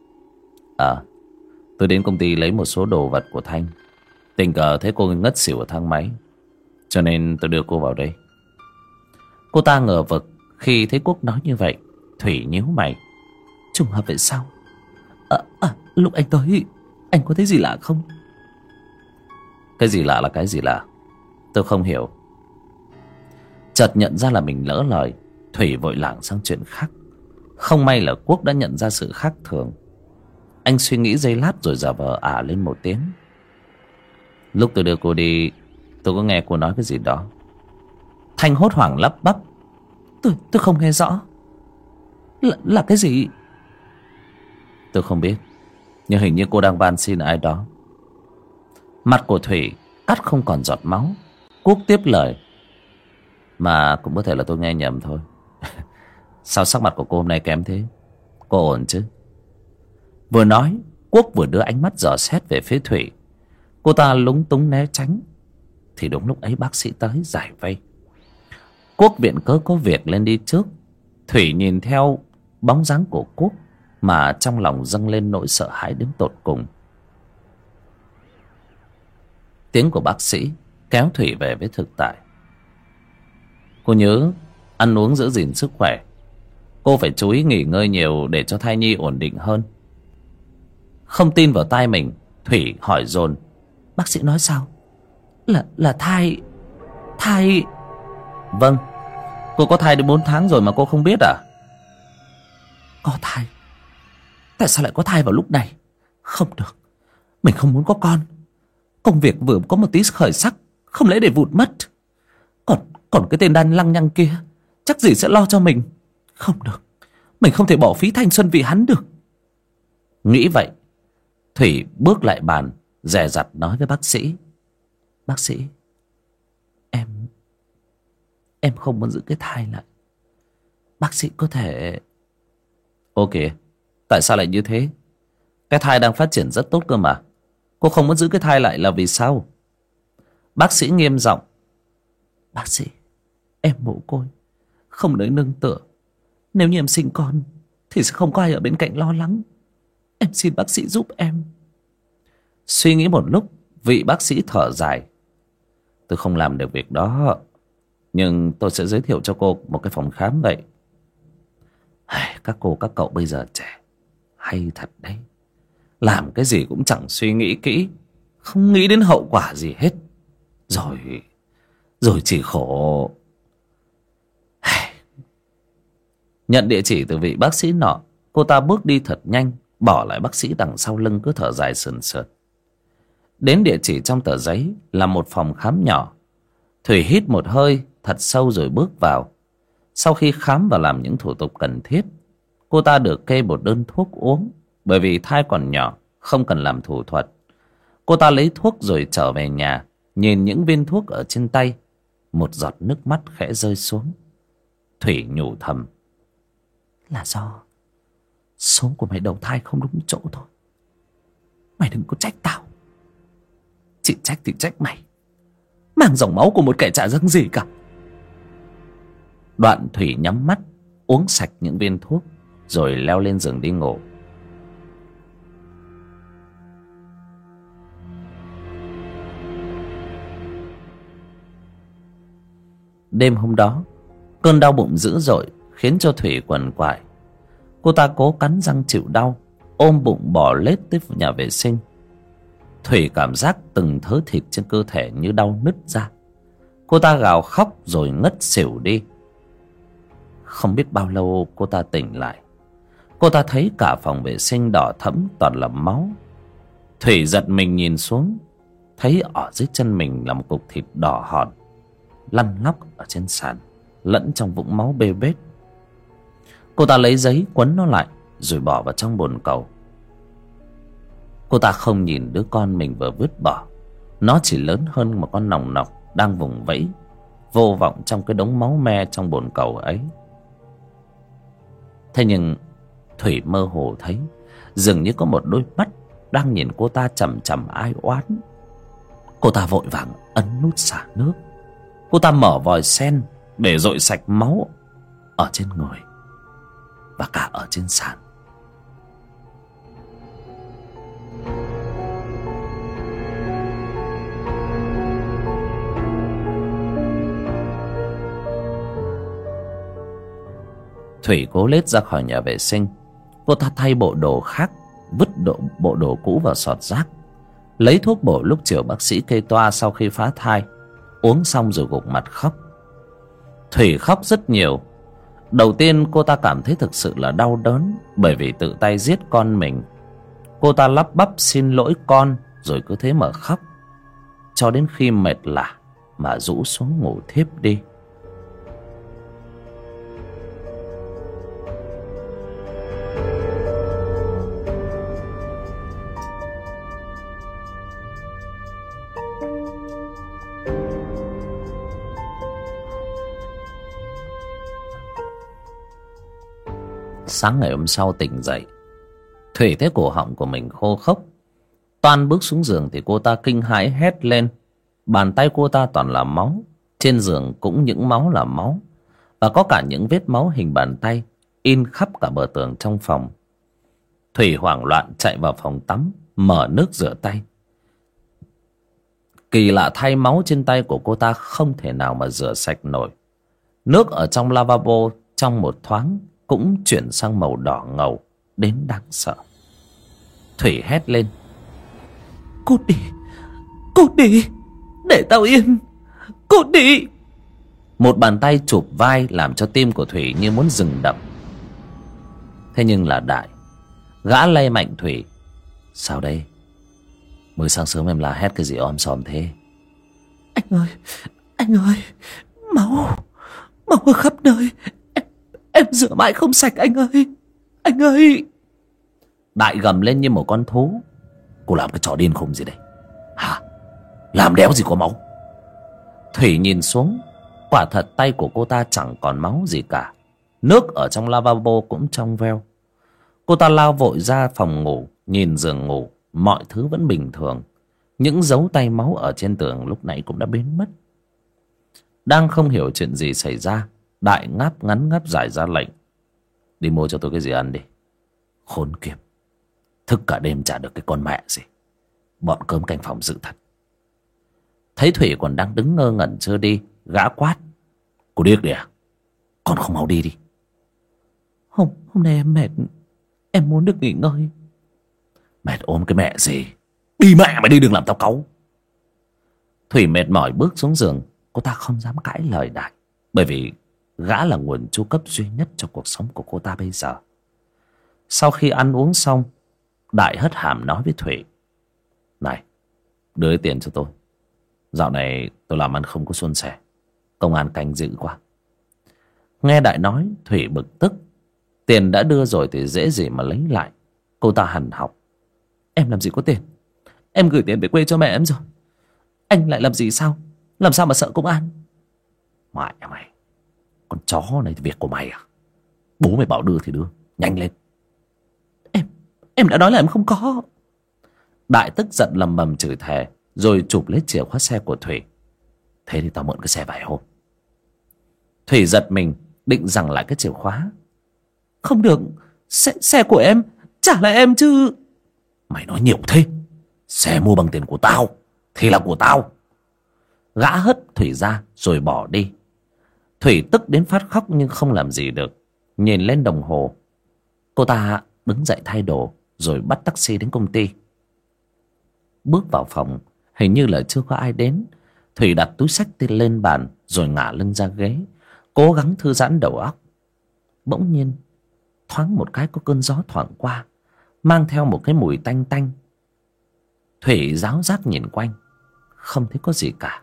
Tôi đến công ty lấy một số đồ vật của Thanh. Tình cờ thấy cô ngất xỉu ở thang máy, cho nên tôi đưa cô vào đây. Cô ta ngờ vực khi thấy Quốc nói như vậy. Thủy nhíu mày: "Trùng hợp vậy sao? Lúc anh tới, anh có thấy gì lạ không?" "Cái gì lạ là cái gì lạ? Tôi không hiểu." Chợt nhận ra là mình lỡ lời, Thủy vội lảng sang chuyện khác. Không may là Quốc đã nhận ra sự khác thường. Anh suy nghĩ giây lát rồi giả vờ lên một tiếng: "Lúc tôi đưa cô đi, tôi có nghe cô nói cái gì đó." Thanh hốt hoảng lắp bắp: Tôi không nghe rõ. Là cái gì?" "Tôi không biết, nhưng hình như cô đang van xin ai đó." Mặt của Thủy cắt không còn giọt máu. Quốc tiếp lời: "Mà cũng có thể là tôi nghe nhầm thôi." "Sao sắc mặt của cô hôm nay kém thế? Cô ổn chứ?" Vừa nói, Quốc vừa đưa ánh mắt dò xét về phía Thủy. Cô ta lúng túng né tránh. Thì đúng lúc ấy bác sĩ tới giải vây. Quốc viện cớ có việc lên đi trước. Thủy nhìn theo bóng dáng của Quốc mà trong lòng dâng lên nỗi sợ hãi đến tột cùng. Tiếng của bác sĩ kéo Thủy về với thực tại. "Cô nhớ ăn uống giữ gìn sức khỏe. Cô phải chú ý nghỉ ngơi nhiều để cho thai nhi ổn định hơn." Không tin vào tai mình, Thủy hỏi dồn: "Bác sĩ nói sao? Là thai?" "Vâng, cô có thai đến 4 tháng rồi mà cô không biết à?" "Có thai? Tại sao lại có thai vào lúc này? Không được, mình không muốn có con. Công việc vừa có một tí khởi sắc, không lẽ để vụt mất. Còn cái tên đàn lăng nhăng kia chắc gì sẽ lo cho mình. Không được, mình không thể bỏ phí thanh xuân vì hắn được." Nghĩ vậy, Thủy bước lại bàn, dè dặt nói với bác sĩ: "Bác sĩ, em không muốn giữ cái thai lại. Bác sĩ có thể..." "Ok, tại sao lại như thế? Cái thai đang phát triển rất tốt cơ mà. Cô không muốn giữ cái thai lại là vì sao?" Bác sĩ nghiêm giọng: "Bác sĩ, em mồ côi, không nơi nương tựa. Nếu như em sinh con thì sẽ không có ai ở bên cạnh lo lắng. Em xin bác sĩ giúp em." Suy nghĩ một lúc, vị bác sĩ thở dài: "Tôi không làm được việc đó, nhưng tôi sẽ giới thiệu cho cô một cái phòng khám vậy." Các cô các cậu bây giờ trẻ hay thật đấy. Làm cái gì cũng chẳng suy nghĩ kỹ, không nghĩ đến hậu quả gì hết. Rồi chỉ khổ. Nhận địa chỉ từ vị bác sĩ nọ, cô ta bước đi thật nhanh, bỏ lại bác sĩ đằng sau lưng cứ thở dài sườn sượt. Đến địa chỉ trong tờ giấy là một phòng khám nhỏ. Thủy hít một hơi thật sâu rồi bước vào. Sau khi khám và làm những thủ tục cần thiết, cô ta được kê một đơn thuốc uống. Bởi vì thai còn nhỏ, không cần làm thủ thuật. Cô ta lấy thuốc rồi trở về nhà. Nhìn những viên thuốc ở trên tay, một giọt nước mắt khẽ rơi xuống. Thủy nhủ thầm: là do số của mày đầu thai không đúng chỗ thôi. Mày đừng có trách tao. Chị trách thì trách mày, mang dòng máu của một kẻ chả dâng gì cả. Đoạn Thủy nhắm mắt, uống sạch những viên thuốc, rồi leo lên giường đi ngủ. Đêm hôm đó, cơn đau bụng dữ dội khiến cho Thủy quằn quại. Cô ta cố cắn răng chịu đau, ôm bụng bò lết tới nhà vệ sinh. Thủy cảm giác từng thớ thịt trên cơ thể như đau nứt ra. Cô ta gào khóc rồi ngất xỉu đi. Không biết bao lâu cô ta tỉnh lại. Cô ta thấy cả phòng vệ sinh đỏ thẫm toàn là máu. Thủy giật mình nhìn xuống, thấy ở dưới chân mình là một cục thịt đỏ hòn lăn lóc ở trên sàn, lẫn trong vũng máu bê bết. Cô ta lấy giấy quấn nó lại rồi bỏ vào trong bồn cầu. Cô ta không nhìn đứa con mình vừa vứt bỏ. Nó chỉ lớn hơn một con nòng nọc đang vùng vẫy vô vọng trong cái đống máu me trong bồn cầu ấy. Thế nhưng Thủy mơ hồ thấy dường như có một đôi mắt đang nhìn cô ta chằm chằm ai oán. Cô ta vội vàng ấn nút xả nước. Cô ta mở vòi sen để dội sạch máu ở trên người và cả ở trên sàn. Thủy cố lết ra khỏi nhà vệ sinh. Cô ta thay bộ đồ khác, vứt bộ đồ cũ vào sọt rác, lấy thuốc bổ lúc chiều bác sĩ kê toa sau khi phá thai, uống xong rồi gục mặt khóc. Thủy khóc rất nhiều. Đầu tiên cô ta cảm thấy thực sự là đau đớn bởi vì tự tay giết con mình. Cô ta lắp bắp xin lỗi con rồi cứ thế mà khóc cho đến khi mệt lả mà rũ xuống ngủ thiếp đi. Sáng ngày hôm sau tỉnh dậy, Thủy thấy cổ họng của mình khô khốc. Toan bước xuống giường thì cô ta kinh hãi hét lên. Bàn tay cô ta toàn là máu, trên giường cũng những máu là máu, và có cả những vết máu hình bàn tay in khắp cả bờ tường trong phòng. Thủy hoảng loạn chạy vào phòng tắm, mở nước rửa tay. Kỳ lạ thay, máu trên tay của cô ta không thể nào mà rửa sạch nổi. Nước ở trong lavabo trong một thoáng cũng chuyển sang màu đỏ ngầu đến đáng sợ. Thủy hét lên: Cút đi, cút đi, để tao yên, cút đi. Một bàn tay chụp vai làm cho tim của Thủy như muốn dừng đập. Thế nhưng là Đại. Gã lay mạnh Thủy: Sao đây? Mới sáng sớm em la hét cái gì om sòm thế? Anh ơi, máu ở khắp nơi. Em rửa mãi không sạch anh ơi. Đại gầm lên như một con thú: Cô làm cái trò điên khùng gì đây hả? Làm đéo gì có máu. Thủy nhìn xuống, quả thật tay của cô ta chẳng còn máu gì cả. Nước ở trong lavabo cũng trong veo. Cô ta lao vội ra phòng ngủ, nhìn giường ngủ, mọi thứ vẫn bình thường. Những dấu tay máu ở trên tường lúc nãy cũng đã biến mất. Đang không hiểu chuyện gì xảy ra, Đại ngáp ngắn ngáp dài ra lệnh: Đi mua cho tôi cái gì ăn đi. Khốn kiếp, thức cả đêm chả được cái con mẹ gì. Bọn cơm canh phòng dự thật. Thấy Thủy còn đang đứng ngơ ngẩn chưa đi, gã quát: Cô điếc đi à? Còn không mau đi đi. Hôm nay em mệt, em muốn được nghỉ ngơi. Mệt ốm cái mẹ gì, đi mẹ mày đi, đừng làm tao cáu. Thủy mệt mỏi bước xuống giường. Cô ta không dám cãi lời Đại, bởi vì gã là nguồn chu cấp duy nhất cho cuộc sống của cô ta bây giờ. Sau khi ăn uống xong, Đại hất hàm nói với Thủy: Này, đưa ấy tiền cho tôi. Dạo này tôi làm ăn không có suôn sẻ, công an canh dữ quá. Nghe Đại nói, Thủy bực tức. Tiền đã đưa rồi thì dễ gì mà lấy lại. Cô ta hằn học: Em làm gì có tiền, em gửi tiền về quê cho mẹ em rồi. Anh lại làm gì sao? Làm sao mà sợ công an? Mẹ mày, con chó này thì việc của mày à? Bố mày bảo đưa thì đưa, nhanh lên. Em đã nói là em không có. Đại tức giận lầm bầm chửi thề, rồi chụp lấy chìa khóa xe của Thủy. Thế thì tao mượn cái xe vài hôm. Thủy giật mình, định giằng lại cái chìa khóa. Không được, xe của em, trả lại em chứ. Mày nói nhiều thế. Xe mua bằng tiền của tao thì là của tao. Gã hất Thủy ra rồi bỏ đi. Thủy tức đến phát khóc nhưng không làm gì được. Nhìn lên đồng hồ, cô ta đứng dậy thay đồ rồi bắt taxi đến công ty. Bước vào phòng, hình như là chưa có ai đến. Thủy đặt túi xách lên bàn rồi ngả lưng ra ghế, cố gắng thư giãn đầu óc. Bỗng nhiên, thoáng một cái có cơn gió thoảng qua, mang theo một cái mùi tanh tanh. Thủy ráo rác nhìn quanh, không thấy có gì cả.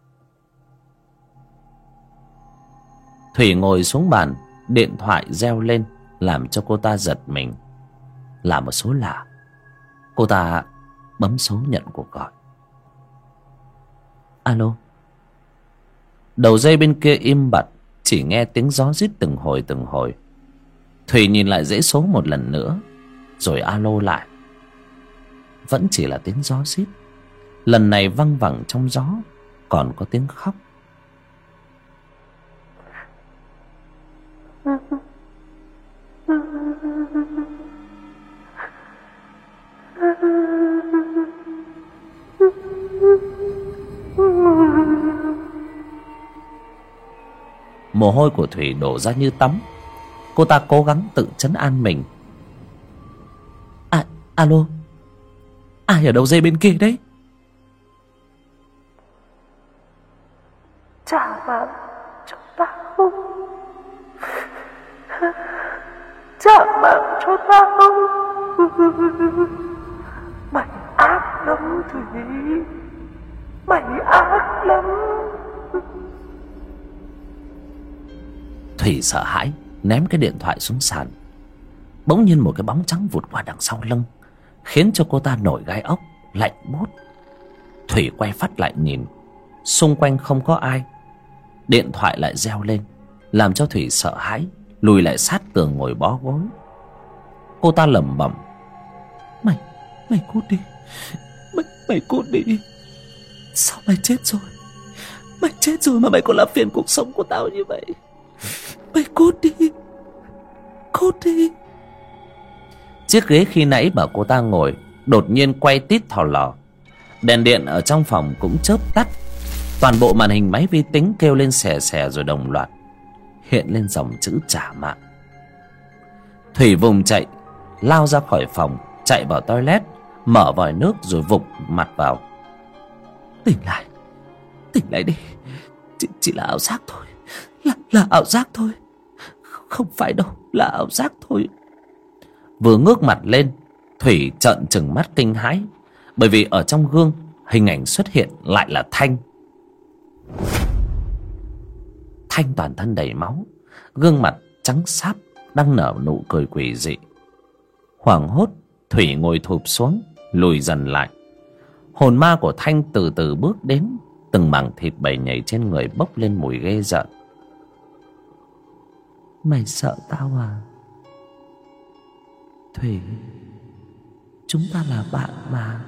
Thủy ngồi xuống bàn, điện thoại reo lên làm cho cô ta giật mình. Là một số lạ. Cô ta bấm số nhận cuộc gọi. Alo. Đầu dây bên kia im bặt, chỉ nghe tiếng gió rít từng hồi từng hồi. Thủy nhìn lại dãy số một lần nữa, rồi alo lại. Vẫn chỉ là tiếng gió rít, lần này văng vẳng trong gió, còn có tiếng khóc. Mồ hôi của Thủy đổ ra như tắm. Cô ta cố gắng tự trấn an mình. Alo, ai ở đầu dây bên kia đấy? Trả mạng cho tao, trả mạng cho tao. Mày ác lắm Thủy, mày ác lắm. Thủy sợ hãi ném cái điện thoại xuống sàn. Bỗng nhiên một cái bóng trắng vụt qua đằng sau lưng, khiến cho cô ta nổi gai ốc, lạnh buốt. Thủy quay phát lại nhìn, xung quanh không có ai. Điện thoại lại reo lên, làm cho Thủy sợ hãi, lùi lại sát tường ngồi bó gối. Cô ta lẩm bẩm: Mày cút đi, mày cút đi. Sao mày chết rồi? Mày chết rồi mà mày còn làm phiền cuộc sống của tao như vậy. Mày cút đi, cút đi. Chiếc ghế khi nãy bảo cô ta ngồi đột nhiên quay tít thò lò. Đèn điện ở trong phòng cũng chớp tắt. Toàn bộ màn hình máy vi tính kêu lên xè xè rồi đồng loạt hiện lên dòng chữ trả mạng. Thủy vùng chạy, lao ra khỏi phòng, chạy vào toilet, mở vòi nước rồi vụt mặt vào. Tỉnh lại đi. Chỉ là ảo giác thôi. Là ảo giác thôi. Không phải đâu, là ảo giác thôi. Vừa ngước mặt lên, Thủy trợn trừng mắt kinh hãi, bởi vì ở trong gương hình ảnh xuất hiện lại là Thanh. Thanh toàn thân đầy máu, gương mặt trắng xáp, đang nở nụ cười quỷ dị. Hoảng hốt, Thủy ngồi thụp xuống, lùi dần lại. Hồn ma của Thanh từ từ bước đến, từng mảng thịt bầy nhảy trên người bốc lên mùi ghê rợn. Mày sợ tao à? Thủy, chúng ta là bạn mà.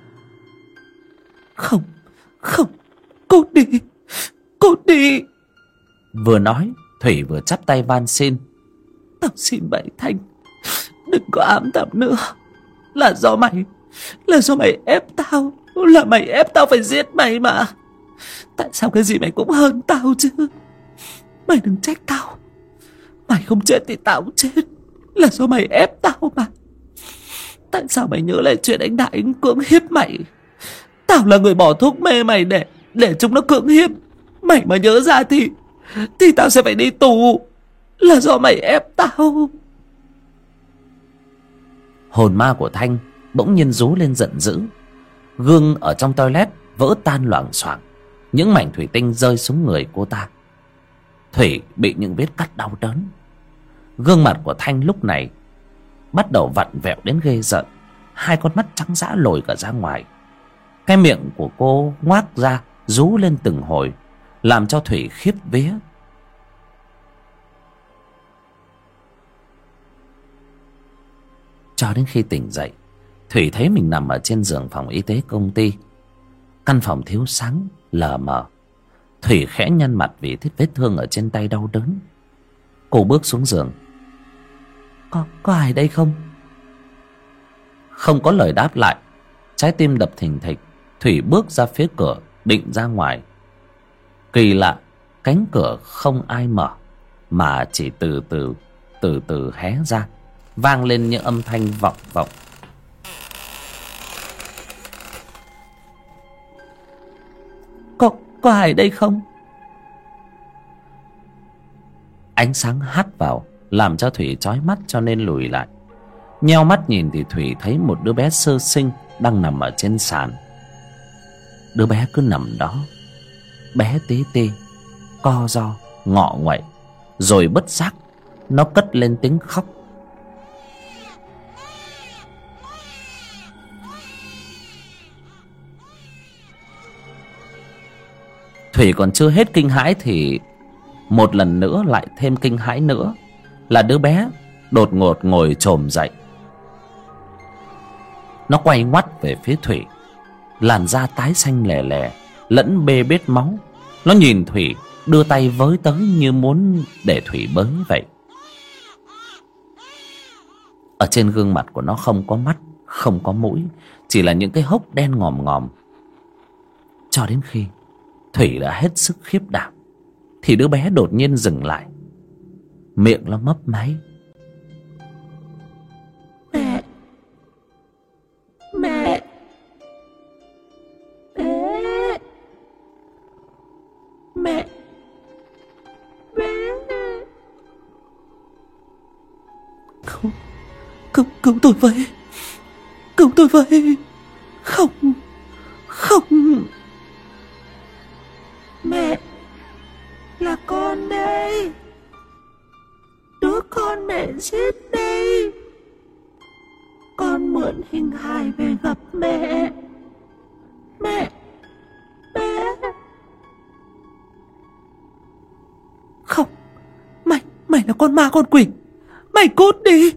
Không, cút đi. Vừa nói, Thủy vừa chắp tay van xin. Tao xin mày Thanh, đừng có ám tao nữa. Là do mày ép tao. Là mày ép tao phải giết mày mà. Tại sao cái gì mày cũng hơn tao chứ? Mày đừng trách tao. Mày không chết thì tao cũng chết. Là do mày ép tao mà. Tại sao mày nhớ lại chuyện anh Đại anh cưỡng hiếp mày? Tao là người bỏ thuốc mê mày để chúng nó cưỡng hiếp. Mày mà nhớ ra thì tao sẽ phải đi tù. Là do mày ép tao. Hồn ma của Thanh bỗng nhiên rú lên giận dữ. Gương ở trong toilet vỡ tan loảng xoảng, những mảnh thủy tinh rơi xuống người cô ta. Thủy bị những vết cắt đau đớn. Gương mặt của Thanh lúc này bắt đầu vặn vẹo đến ghê rợn, hai con mắt trắng dã lồi cả ra ngoài. Cái miệng của cô ngoác ra rú lên từng hồi, làm cho Thủy khiếp vía. Cho đến khi tỉnh dậy, Thủy thấy mình nằm ở trên giường phòng y tế công ty. Căn phòng thiếu sáng, lờ mờ. Thủy khẽ nhăn mặt vì thích vết thương ở trên tay đau đớn. Cô bước xuống giường. Có ai đây không? Không có lời đáp lại. Trái tim đập thình thịch. Thủy bước ra phía cửa, định ra ngoài. Kỳ lạ, cánh cửa không ai mở, mà chỉ từ từ hé ra, vang lên những âm thanh vọng vọng. Có ai đây không? Ánh sáng hắt vào, làm cho Thủy chói mắt cho nên lùi lại. Nheo mắt nhìn thì Thủy thấy một đứa bé sơ sinh đang nằm ở trên sàn. Đứa bé cứ nằm đó, bé tí tê, co ro, ngọ nguậy. Rồi bất giác nó cất lên tiếng khóc. Thủy còn chưa hết kinh hãi thì một lần nữa lại thêm kinh hãi nữa, là đứa bé đột ngột ngồi chồm dậy. Nó quay ngoắt về phía Thủy, làn da tái xanh lè lè, lẫn bê bết máu. Nó nhìn Thủy, đưa tay với tới như muốn để Thủy bới vậy. Ở trên gương mặt của nó không có mắt, không có mũi, chỉ là những cái hốc đen ngòm ngòm. Cho đến khi Thủy đã hết sức khiếp đảm thì đứa bé đột nhiên dừng lại. Miệng nó mấp máy. Mẹ. Bé. Mẹ. Bé. Cứu tôi với. Cứu tôi với. Không. Mẹ. Là con đây. Đứa con mẹ giết đây. Con mượn hình hài về gặp mẹ. Mẹ. Bé. Không. Mày là con ma con quỷ. Mày cút đi.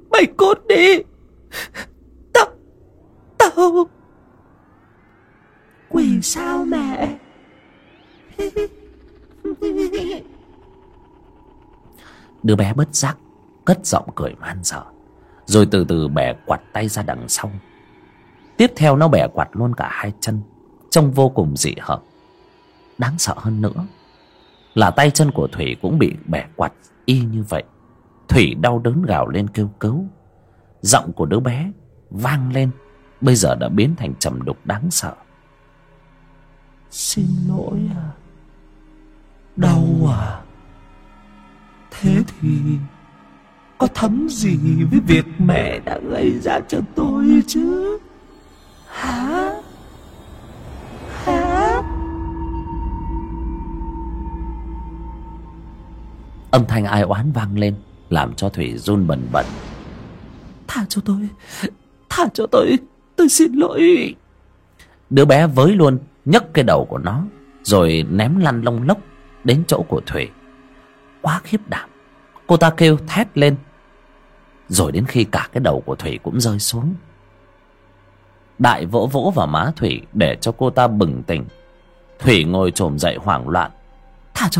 Tao. Quỷ sao mẹ? Đứa bé bất giác cất giọng cười man dợ, rồi từ từ bẻ quạt tay ra đằng sau. Tiếp theo nó bẻ quạt luôn cả hai chân, trông vô cùng dị hợm. Đáng sợ hơn nữa là tay chân của Thủy cũng bị bẻ quạt y như vậy. Thủy đau đớn gào lên kêu cứu. Giọng của đứa bé vang lên, bây giờ đã biến thành trầm đục đáng sợ. Xin lỗi à. Đau à. Thế thì có thấm gì với việc mẹ đã gây ra cho tôi chứ? Hả? Âm thanh ai oán vang lên, làm cho Thủy run bần bật. Tha cho tôi xin lỗi. Đứa bé với luôn, nhấc cái đầu của nó rồi ném lăn lông lốc đến chỗ của Thủy. Quá khiếp đảm, cô ta kêu thét lên, rồi đến khi cả cái đầu của Thủy cũng rơi xuống. Đại vỗ vỗ vào má Thủy để cho cô ta bừng tỉnh. Thủy ngồi chồm dậy hoảng loạn. Tha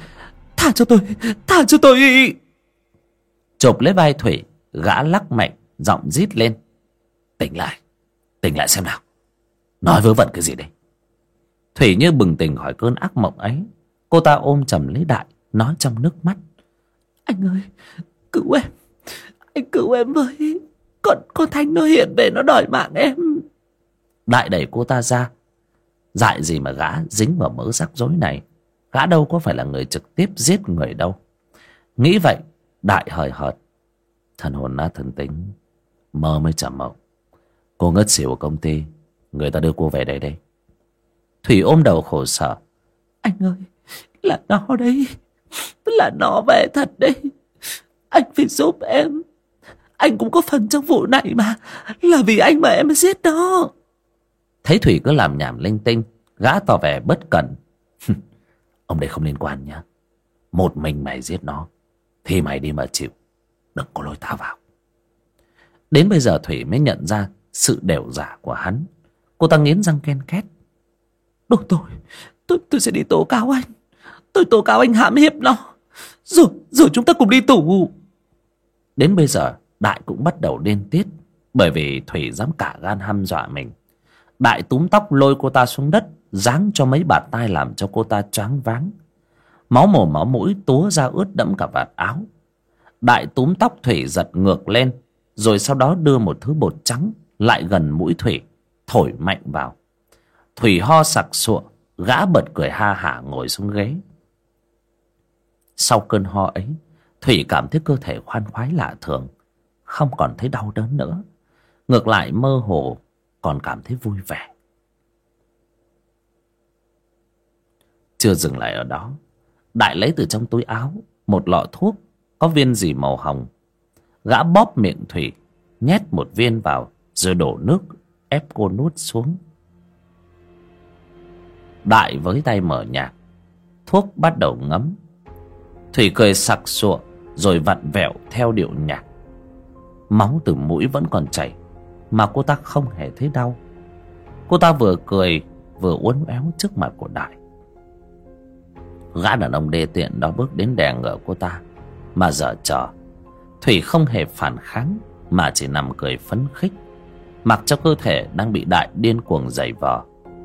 cho tôi. Chộp lấy vai Thủy, gã lắc mạnh, giọng rít lên. Tỉnh lại xem nào. Nói vớ vẩn cái gì đây? Thủy như bừng tỉnh khỏi cơn ác mộng ấy. Cô ta ôm chầm lấy Đại, nói trong nước mắt. Anh ơi, cứu em. Anh cứu em với. Con Thanh nó hiện về, nó đòi mạng em. Đại đẩy cô ta ra. Dại gì mà gã dính vào mớ rắc rối này. Gã đâu có phải là người trực tiếp giết người đâu. Nghĩ vậy, Đại hời hợt. Thần hồn nát thần tính, mơ mới chậm mộng. Cô ngất xỉu ở công ty, Người ta đưa cô về đây đây. Thủy ôm đầu khổ sở. Anh ơi, là nó đấy. Là nó về thật đấy. Anh phải giúp em. Anh cũng có phần trong vụ này mà. Là vì anh mà em mới giết nó. Thấy Thủy cứ làm nhảm linh tinh, gã tỏ vẻ bất cẩn. Ông đây không liên quan nhá. Một mình mày giết nó thì mày đi mà chịu, đừng có lôi tao vào. Đến bây giờ Thủy mới nhận ra sự đều giả của hắn. Cô ta nghiến răng ken két. Đồ tôi sẽ đi tố cáo anh. Tôi tố cáo anh hãm hiếp nó. Rồi chúng ta cùng đi tù. Đến bây giờ Đại cũng bắt đầu điên tiết, bởi vì Thủy dám cả gan hăm dọa mình. Đại túm tóc lôi cô ta xuống đất, giáng cho mấy bạt tai làm cho cô ta choáng váng. Máu mồm máu mũi túa ra ướt đẫm cả vạt áo. Đại túm tóc Thủy giật ngược lên, rồi sau đó đưa một thứ bột trắng lại gần mũi Thủy, thổi mạnh vào. Thủy ho sặc sụa, gã bật cười ha hả ngồi xuống ghế. Sau cơn ho ấy, Thủy cảm thấy cơ thể khoan khoái lạ thường, không còn thấy đau đớn nữa. Ngược lại mơ hồ còn cảm thấy vui vẻ. Chưa dừng lại ở đó, Đại lấy từ trong túi áo một lọ thuốc có viên gì màu hồng. Gã bóp miệng Thủy, nhét một viên vào, rồi đổ nước ép cô nuốt xuống. Đại với tay mở nhạc, thuốc bắt đầu ngấm. Thủy cười sặc sụa rồi vặn vẹo theo điệu nhạc. Máu từ mũi vẫn còn chảy mà cô ta không hề thấy đau. Cô ta vừa cười vừa uốn éo trước mặt của Đại. Gã đàn ông đê tiện đó bước đến đè ngửa cô ta mà giở trò. Thủy không hề phản kháng mà chỉ nằm cười phấn khích, mặc cho cơ thể đang bị Đại điên cuồng giày vò.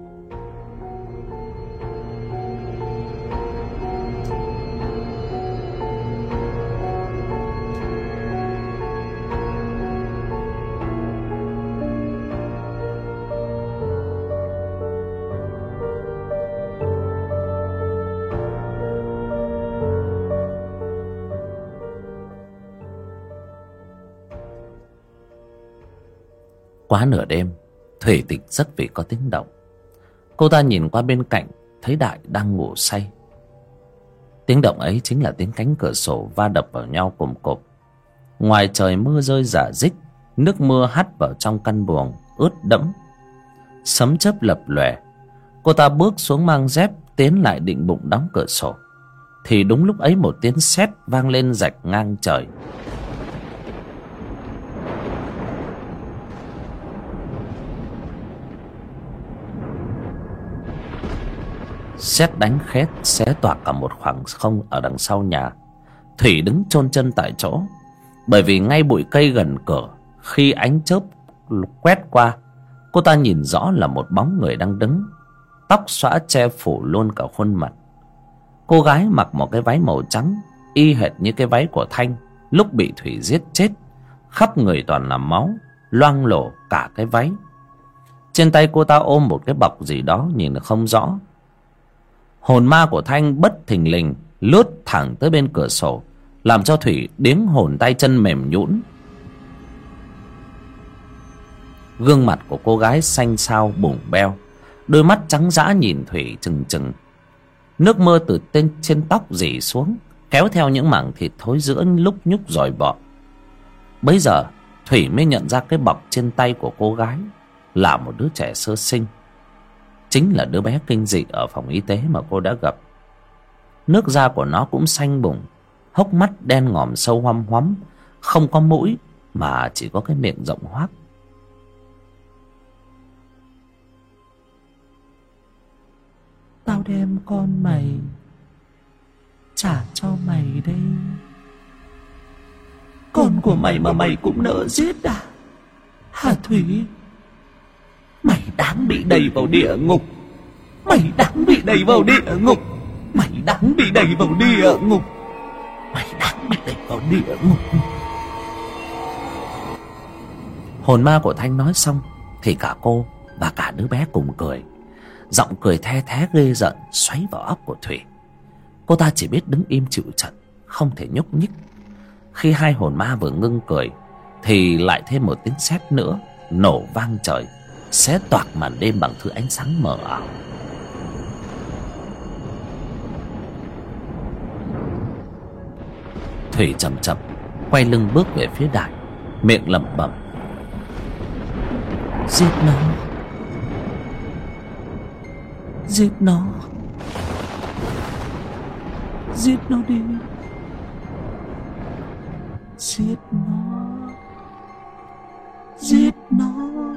Quá nửa đêm, Thủy tỉnh giấc vì có tiếng động. Cô ta nhìn qua bên cạnh, thấy Đại đang ngủ say. Tiếng động ấy chính là tiếng cánh cửa sổ va đập vào nhau cồm cộp. Ngoài trời mưa rơi rả rích, nước mưa hắt vào trong căn buồng ướt đẫm. Sấm chớp lập lòe. Cô ta bước xuống mang dép, tiến lại định bụng đóng cửa sổ, thì đúng lúc ấy một tiếng sét vang lên rạch ngang trời. Sét đánh khét xé toạc cả một khoảng không ở đằng sau nhà. Thủy đứng chôn chân tại chỗ, bởi vì ngay bụi cây gần cửa, khi ánh chớp quét qua, cô ta nhìn rõ là một bóng người đang đứng, tóc xõa che phủ luôn cả khuôn mặt. Cô gái mặc một cái váy màu trắng, y hệt như cái váy của Thanh lúc bị Thủy giết chết. Khắp người toàn là máu, loang lổ cả cái váy. Trên tay cô ta ôm một cái bọc gì đó nhìn không rõ. Hồn ma của Thanh bất thình lình lướt thẳng tới bên cửa sổ, làm cho Thủy điếng hồn tay chân mềm nhũn. Gương mặt của cô gái xanh xao bủng beo, đôi mắt trắng dã nhìn Thủy trừng trừng. Nước mưa từ trên tóc rỉ xuống, kéo theo những mảng thịt thối rữa lúc nhúc dòi bọ. Bấy giờ Thủy mới nhận ra cái bọc trên tay của cô gái là một đứa trẻ sơ sinh, chính là đứa bé kinh dị ở phòng y tế mà cô đã gặp. Nước da của nó cũng xanh bùng, hốc mắt đen ngòm sâu hoăm hoắm, không có mũi mà chỉ có cái miệng rộng hoác. Tao đem con mày trả cho mày đây. Con của mày mà mày cũng nỡ giết à? Hả Thủy? Mày đáng bị đày vào địa ngục. Mày đáng bị đày vào địa ngục. Mày đáng bị đày vào địa ngục. Mày đáng bị đày vào địa ngục. Hồn ma của Thanh nói xong thì cả cô và cả đứa bé cùng cười. Giọng cười the thé ghê rợn xoáy vào óc của Thủy. Cô ta chỉ biết đứng im chịu trận, không thể nhúc nhích. Khi hai hồn ma vừa ngưng cười thì lại thêm một tiếng sét nữa nổ vang trời, xé toạc màn đêm bằng thứ ánh sáng mờ ảo. Thủy chậm chậm quay lưng bước về phía Đại, miệng lẩm bẩm: giết nó, giết nó, giết nó đi, giết nó, giết nó.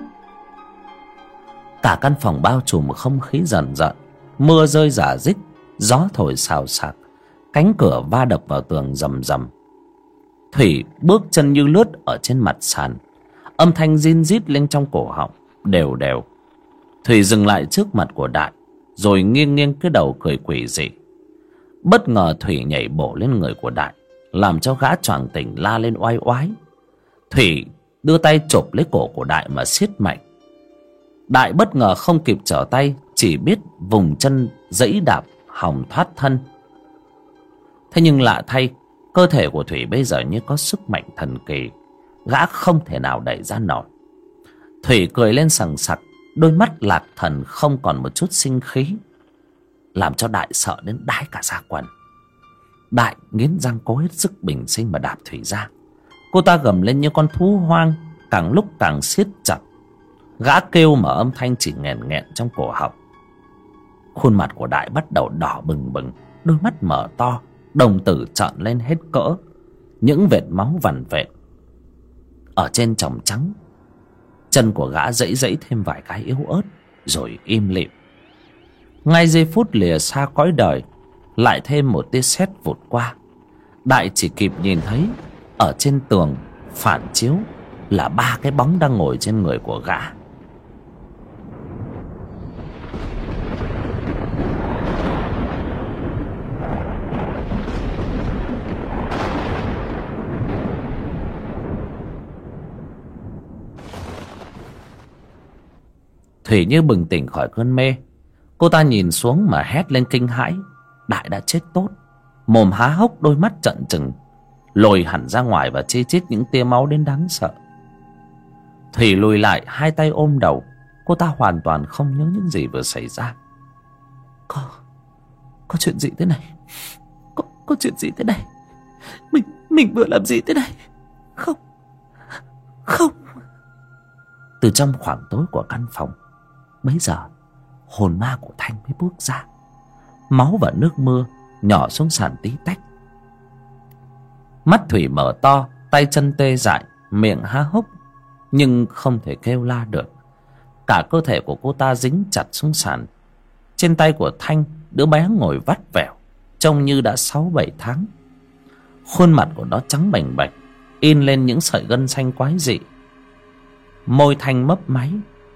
Cả căn phòng bao trùm một không khí dần dần, mưa rơi rả rích, gió thổi xào xạc, cánh cửa va đập vào tường rầm rầm. Thủy bước chân như lướt ở trên mặt sàn, âm thanh rin rít lên trong cổ họng đều đều. Thủy dừng lại trước mặt của Đại, rồi nghiêng nghiêng cái đầu cười quỷ dị. Bất ngờ Thủy nhảy bổ lên người của Đại, làm cho gã choàng tỉnh la lên oai oái. Thủy đưa tay chộp lấy cổ của Đại mà siết mạnh. Đại bất ngờ không kịp trở tay, chỉ biết vùng chân giẫy đạp hòng thoát thân. Thế nhưng lạ thay, cơ thể của Thủy bây giờ như có sức mạnh thần kỳ, gã không thể nào đẩy ra nổi. Thủy cười lên sằng sặc, đôi mắt lạc thần không còn một chút sinh khí, làm cho Đại sợ đến đái cả da quần. Đại nghiến răng cố hết sức bình sinh mà đạp Thủy ra. Cô ta gầm lên như con thú hoang, càng lúc càng siết chặt. Gã kêu mà âm thanh chỉ nghẹn nghẹn trong cổ họng. Khuôn mặt của Đại bắt đầu đỏ bừng bừng, đôi mắt mở to, đồng tử trợn lên hết cỡ, những vệt máu vằn vện ở trên tròng trắng. Chân của gã giãy giãy thêm vài cái yếu ớt, rồi im lìm. Ngay giây phút lìa xa cõi đời, lại thêm một tia sét vụt qua. Đại chỉ kịp nhìn thấy ở trên tường phản chiếu là 3 cái bóng đang ngồi trên người của gã. Thủy như bừng tỉnh khỏi cơn mê. Cô ta nhìn xuống mà hét lên kinh hãi. Đại đã chết tốt. Mồm há hốc, đôi mắt trợn trừng, lồi hẳn ra ngoài và chi chít những tia máu đến đáng sợ. Thủy lùi lại, hai tay ôm đầu. Cô ta hoàn toàn không nhớ những gì vừa xảy ra. Có chuyện gì thế này? Có chuyện gì thế này? Mình vừa làm gì thế này? Không. Từ trong khoảng tối của căn phòng, bấy giờ hồn ma của Thanh mới bước ra. Máu và nước mưa nhỏ xuống sàn tí tách. Mắt Thủy mở to, tay chân tê dại, miệng há hốc, nhưng không thể kêu la được. Cả cơ thể của cô ta dính chặt xuống sàn. Trên tay của Thanh, đứa bé ngồi vắt vẻo, trông như đã 6-7 tháng. Khuôn mặt của nó trắng bềnh bạch, in lên những sợi gân xanh quái dị. Môi Thanh mấp máy.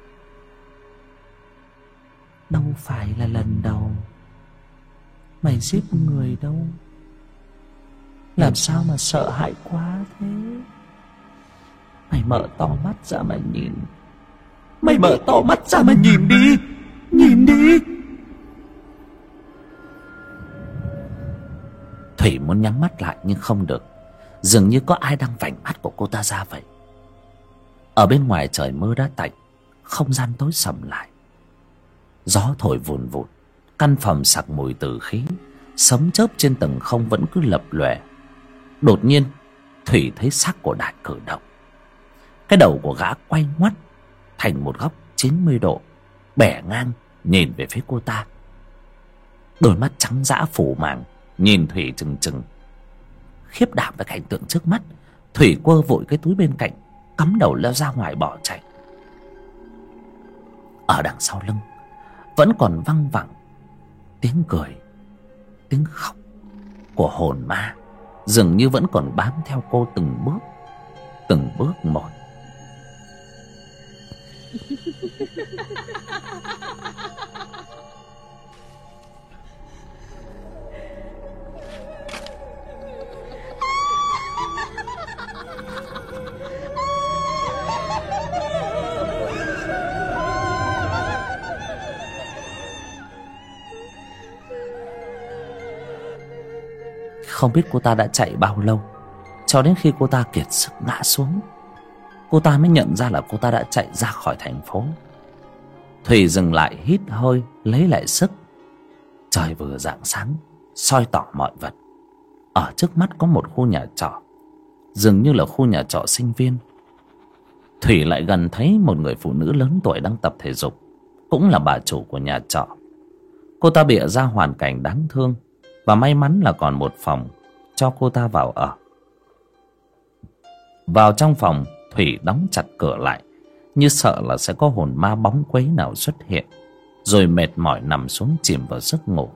Đâu phải là lần đầu mày giết người đâu. Làm sao mà sợ hãi quá thế? Mày mở to mắt ra mà nhìn. Mày mở to mắt ra mà nhìn đi. Nhìn đi. Thủy muốn nhắm mắt lại nhưng không được. Dường như có ai đang vành mắt của cô ta ra vậy. Ở bên ngoài trời mưa đã tạnh, không gian tối sầm lại. Gió thổi vùn vụt, căn phòng sặc mùi tử khí. Sấm chớp trên tầng không vẫn cứ lập lòe. Đột nhiên Thủy thấy xác của Đại cử động. Cái đầu của gã quay ngoắt thành một góc 90 độ, bẻ ngang nhìn về phía cô ta. Đôi mắt trắng dã phủ màng nhìn Thủy trừng trừng. Khiếp đảm với cảnh tượng trước mắt, Thủy quơ vội cái túi bên cạnh, cắm đầu leo ra ngoài bỏ chạy. Ở đằng sau lưng vẫn còn văng vẳng tiếng cười, tiếng khóc của hồn ma, dường như vẫn còn bám theo cô từng bước một. Không biết cô ta đã chạy bao lâu, cho đến khi cô ta kiệt sức ngã xuống, cô ta mới nhận ra là cô ta đã chạy ra khỏi thành phố. Thủy dừng lại hít hơi lấy lại sức. Trời vừa rạng sáng soi tỏ mọi vật. Ở trước mắt có một khu nhà trọ, dường như là khu nhà trọ sinh viên. Thủy lại gần thấy một người phụ nữ lớn tuổi đang tập thể dục, cũng là bà chủ của nhà trọ. Cô ta bịa ra hoàn cảnh đáng thương, và may mắn là còn một phòng cho cô ta vào ở. Vào trong phòng, Thủy đóng chặt cửa lại, như sợ là sẽ có hồn ma bóng quấy nào xuất hiện, rồi mệt mỏi nằm xuống chìm vào giấc ngủ.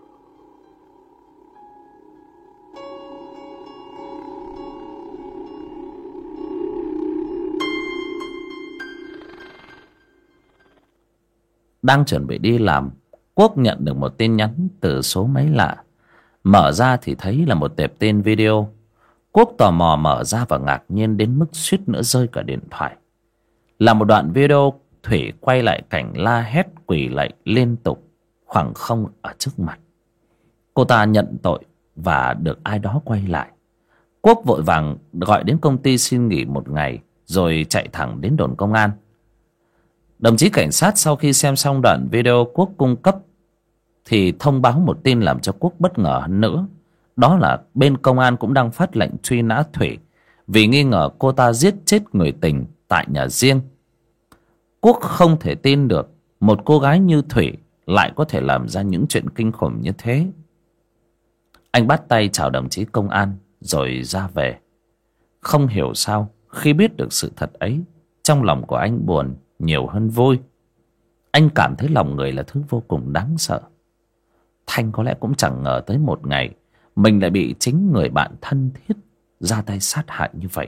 Đang chuẩn bị đi làm, Quốc nhận được một tin nhắn từ số máy lạ. Mở ra thì thấy là một tệp tin video. Quốc tò mò mở ra và ngạc nhiên đến mức suýt nữa rơi cả điện thoại. Là một đoạn video Thủy quay lại cảnh la hét quỳ lạy liên tục khoảng không ở trước mặt. Cô ta nhận tội và được ai đó quay lại. Quốc vội vàng gọi đến công ty xin nghỉ một ngày, rồi chạy thẳng đến đồn công an. Đồng chí cảnh sát sau khi xem xong đoạn video Quốc cung cấp thì thông báo một tin làm cho Quốc bất ngờ hơn nữa. Đó là bên công an cũng đang phát lệnh truy nã Thủy vì nghi ngờ cô ta giết chết người tình tại nhà riêng. Quốc không thể tin được một cô gái như Thủy lại có thể làm ra những chuyện kinh khủng như thế. Anh bắt tay chào đồng chí công an rồi ra về. Không hiểu sao khi biết được sự thật ấy, trong lòng của anh buồn nhiều hơn vui. Anh cảm thấy lòng người là thứ vô cùng đáng sợ. Thanh có lẽ cũng chẳng ngờ tới một ngày mình lại bị chính người bạn thân thiết ra tay sát hại như vậy.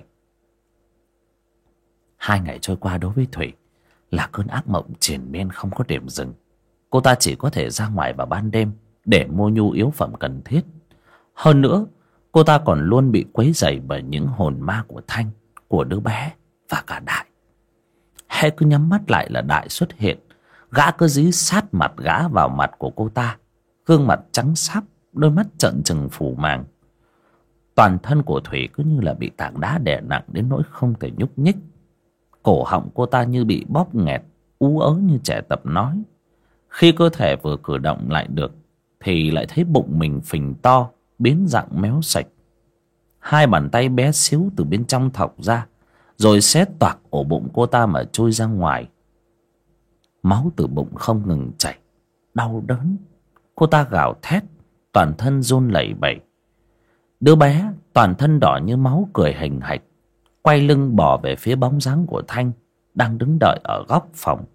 2 ngày trôi qua đối với Thủy là cơn ác mộng triền miên không có điểm dừng. Cô ta chỉ có thể ra ngoài vào ban đêm để mua nhu yếu phẩm cần thiết. Hơn nữa, cô ta còn luôn bị quấy rầy bởi những hồn ma của Thanh, của đứa bé và cả Đại. Hễ cứ nhắm mắt lại là Đại xuất hiện. Gã cứ dí sát mặt gã vào mặt của cô ta, gương mặt trắng sáp, đôi mắt trợn trừng phù màng. Toàn thân của Thủy cứ như là bị tảng đá đè nặng đến nỗi không thể nhúc nhích. Cổ họng cô ta như bị bóp nghẹt, ú ớ như trẻ tập nói. Khi cơ thể vừa cử động lại được thì lại thấy bụng mình phình to, biến dạng méo sạch. 2 bàn tay bé xíu từ bên trong thọc ra, rồi xé toạc ổ bụng cô ta mà trôi ra ngoài. Máu từ bụng không ngừng chảy, đau đớn. Cô ta gào thét, toàn thân run lẩy bẩy. Đứa bé toàn thân đỏ như máu cười hình hạch, quay lưng bỏ về phía bóng dáng của Thanh đang đứng đợi ở góc phòng.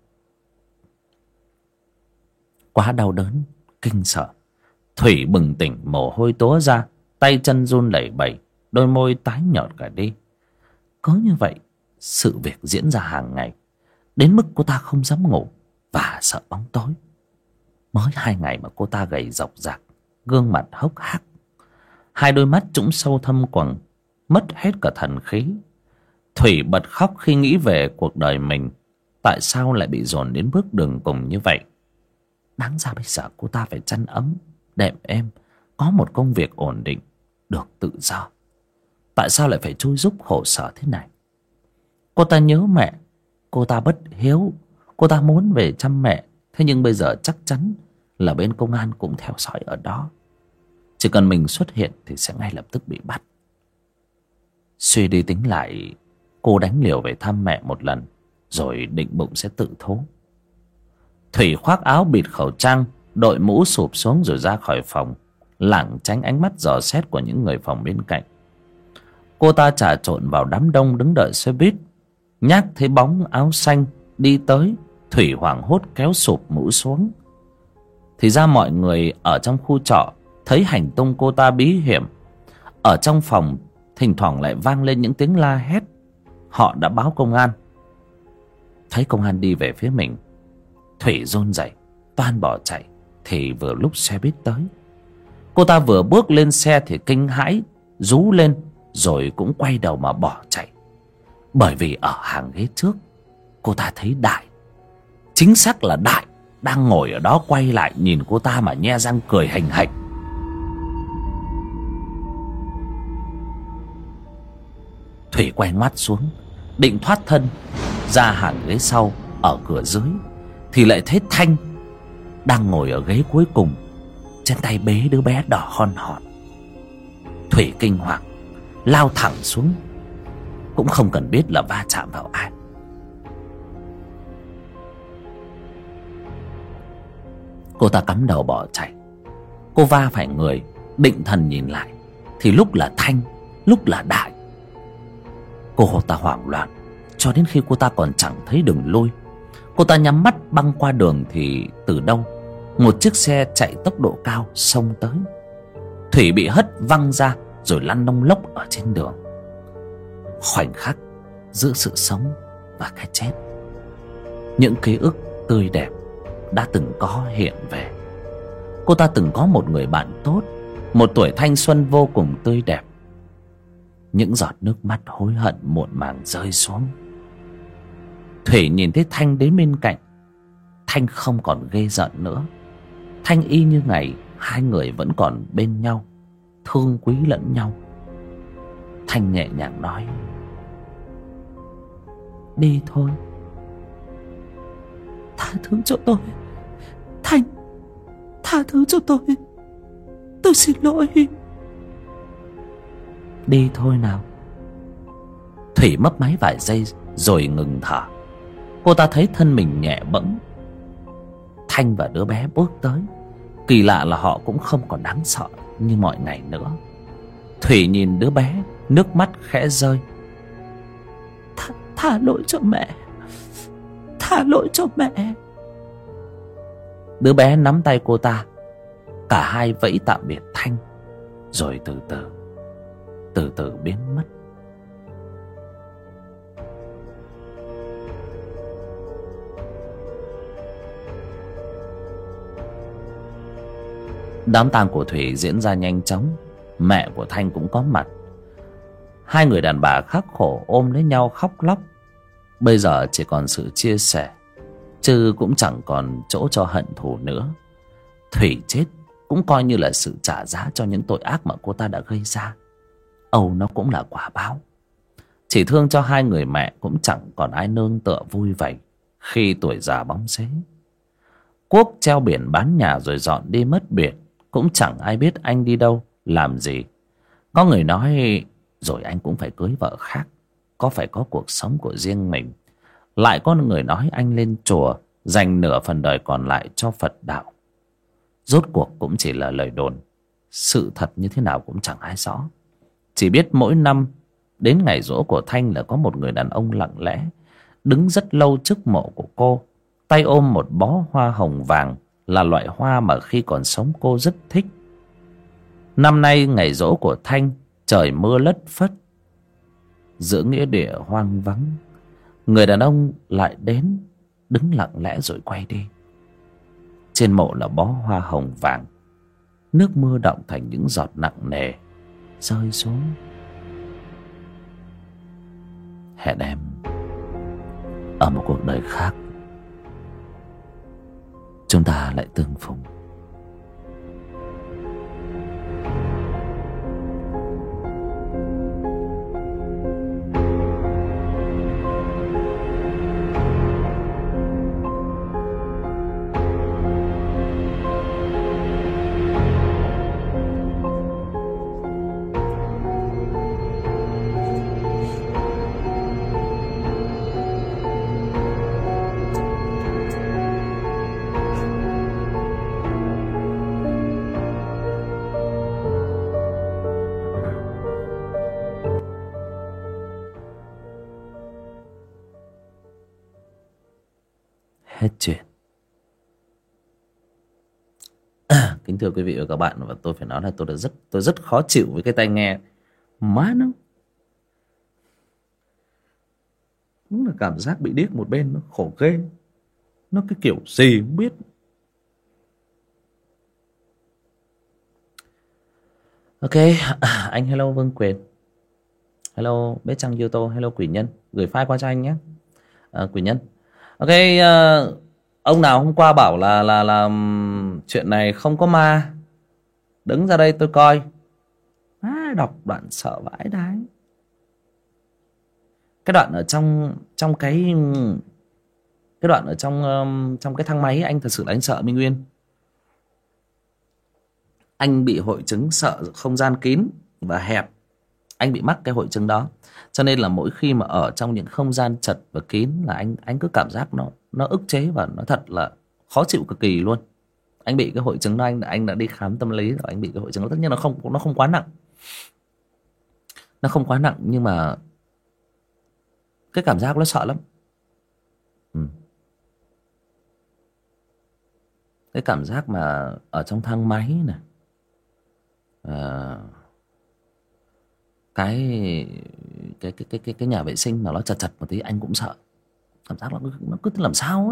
Quá đau đớn, kinh sợ, Thủy bừng tỉnh, mồ hôi túa ra, tay chân run lẩy bẩy, đôi môi tái nhợt cả đi. Có như vậy, sự việc diễn ra hàng ngày, đến mức cô ta không dám ngủ và sợ bóng tối. Mới 2 ngày mà cô ta gầy rộc rạc, gương mặt hốc hác, 2 đôi mắt trũng sâu thâm quầng, mất hết cả thần khí. Thủy bật khóc khi nghĩ về cuộc đời mình, tại sao lại bị dồn đến bước đường cùng như vậy. Đáng ra bây giờ cô ta phải chăn ấm, đệm êm, có một công việc ổn định, được tự do. Tại sao lại phải chui rúc khổ sở thế này? Cô ta nhớ mẹ, cô ta bất hiếu, cô ta muốn về chăm mẹ. Thế nhưng bây giờ chắc chắn là bên công an cũng theo dõi ở đó. Chỉ cần mình xuất hiện thì sẽ ngay lập tức bị bắt. Suy đi tính lại, cô đánh liều về thăm mẹ một lần, rồi định bụng sẽ tự thố. Thủy khoác áo bịt khẩu trang, đội mũ sụp xuống rồi ra khỏi phòng, lảng tránh ánh mắt dò xét của những người phòng bên cạnh. Cô ta trà trộn vào đám đông đứng đợi xe buýt. Nhác thấy bóng áo xanh đi tới, Thủy hoảng hốt kéo sụp mũ xuống. Thì ra mọi người ở trong khu trọ thấy hành tung cô ta bí hiểm. Ở trong phòng thỉnh thoảng lại vang lên những tiếng la hét. Họ đã báo công an. Thấy công an đi về phía mình, Thủy run rẩy toan bỏ chạy, thì vừa lúc xe buýt tới. Cô ta vừa bước lên xe thì kinh hãi rú lên, rồi cũng quay đầu mà bỏ chạy. Bởi vì ở hàng ghế trước, cô ta thấy Đại, chính xác là Đại, đang ngồi ở đó quay lại nhìn cô ta mà nhe răng cười hình hạch. Thủy quay ngoắt xuống, định thoát thân ra hàng ghế sau ở cửa dưới, thì lại thấy Thanh đang ngồi ở ghế cuối cùng, trên tay bế đứa bé đỏ hon hòn. Thủy kinh hoàng lao thẳng xuống, cũng không cần biết là va chạm vào ai. Cô ta cắm đầu bỏ chạy. Cô va phải người, định thần nhìn lại thì lúc là Thanh, lúc là Đại. Cô ta hoảng loạn cho đến khi cô ta còn chẳng thấy đường lui. Cô ta nhắm mắt băng qua đường thì từ đâu một chiếc xe chạy tốc độ cao xông tới. Thủy bị hất văng ra rồi lăn lông lốc ở trên đường. Khoảnh khắc giữa sự sống và cái chết, những ký ức tươi đẹp đã từng có hiện về. Cô ta từng có một người bạn tốt, một tuổi thanh xuân vô cùng tươi đẹp. Những giọt nước mắt hối hận muộn màng rơi xuống. Thủy nhìn thấy Thanh đến bên cạnh. Thanh không còn ghê giận nữa. Thanh y như ngày hai người vẫn còn bên nhau, thương quý lẫn nhau. Thanh nhẹ nhàng nói: đi thôi, tha thứ cho tôi. Thanh, tha thứ cho tôi. Tôi xin lỗi. Đi thôi nào. Thủy mấp máy vài giây rồi ngừng thở. Cô ta thấy thân mình nhẹ bẫng. Thanh và đứa bé bước tới. Kỳ lạ là họ cũng không còn đáng sợ như mọi ngày nữa. Thủy nhìn đứa bé, nước mắt khẽ rơi. Tha lỗi cho mẹ. Tha lỗi cho mẹ. Đứa bé nắm tay cô ta. Cả hai vẫy tạm biệt Thanh, rồi từ từ biến mất. Đám tang của Thủy diễn ra nhanh chóng. Mẹ của Thanh cũng có mặt. Hai người đàn bà khắc khổ ôm lấy nhau khóc lóc. Bây giờ chỉ còn sự chia sẻ, chứ cũng chẳng còn chỗ cho hận thù nữa. Thủy chết cũng coi như là sự trả giá cho những tội ác mà cô ta đã gây ra. Âu nó cũng là quả báo. Chỉ thương cho hai người mẹ cũng chẳng còn ai nương tựa vui vậy khi tuổi già bóng xế. Quốc treo biển bán nhà rồi dọn đi mất biệt, cũng chẳng ai biết anh đi đâu làm gì. Có người nói rồi anh cũng phải cưới vợ khác, có phải có cuộc sống của riêng mình. Lại có người nói anh lên chùa dành nửa phần đời còn lại cho Phật đạo. Rốt cuộc cũng chỉ là lời đồn, sự thật như thế nào cũng chẳng ai rõ. Chỉ biết mỗi năm đến ngày giỗ của Thanh là có một người đàn ông lặng lẽ đứng rất lâu trước mộ của cô, tay ôm một bó hoa hồng vàng, là loại hoa mà khi còn sống cô rất thích. Năm nay ngày giỗ của Thanh, trời mưa lất phất. Giữa nghĩa địa hoang vắng, người đàn ông lại đến, đứng lặng lẽ rồi quay đi. Trên mộ là bó hoa hồng vàng. Nước mưa đọng thành những giọt nặng nề rơi xuống. Hẹn em ở một cuộc đời khác, chúng ta lại tương phùng. Hết chuyện. Kính thưa quý vị và các bạn, và tôi phải nói là tôi rất khó chịu với cái tai nghe. Má nó đúng là cảm giác bị điếc một bên, nó khổ ghê. Nó cái kiểu gì không biết. Ok, anh hello Vương Quyền, hello Bế Trăng Yoto, hello Quỷ Nhân, gửi file qua cho anh nhé. Quỷ Nhân. Ok, ông nào hôm qua bảo là chuyện này không có ma, đứng ra đây tôi coi. Đọc đoạn sợ vãi đái. Cái đoạn ở trong cái cái đoạn ở trong cái thang máy, anh thật sự là anh sợ Minh Nguyên. Anh bị hội chứng sợ không gian kín và hẹp, anh bị mắc cái hội chứng đó, cho nên là mỗi khi mà ở trong những không gian chật và kín là anh cứ cảm giác nó ức chế và nó thật là khó chịu cực kỳ luôn. Anh bị cái hội chứng đó, anh đã đi khám tâm lý rồi, anh bị cái hội chứng đó. Tất nhiên nó không quá nặng, nó không quá nặng, nhưng mà cái cảm giác nó sợ lắm. Cái cảm giác mà ở trong thang máy này, cái nhà vệ sinh mà nó chật chật một tí anh cũng sợ. Cảm giác nó cứ làm sao ấy.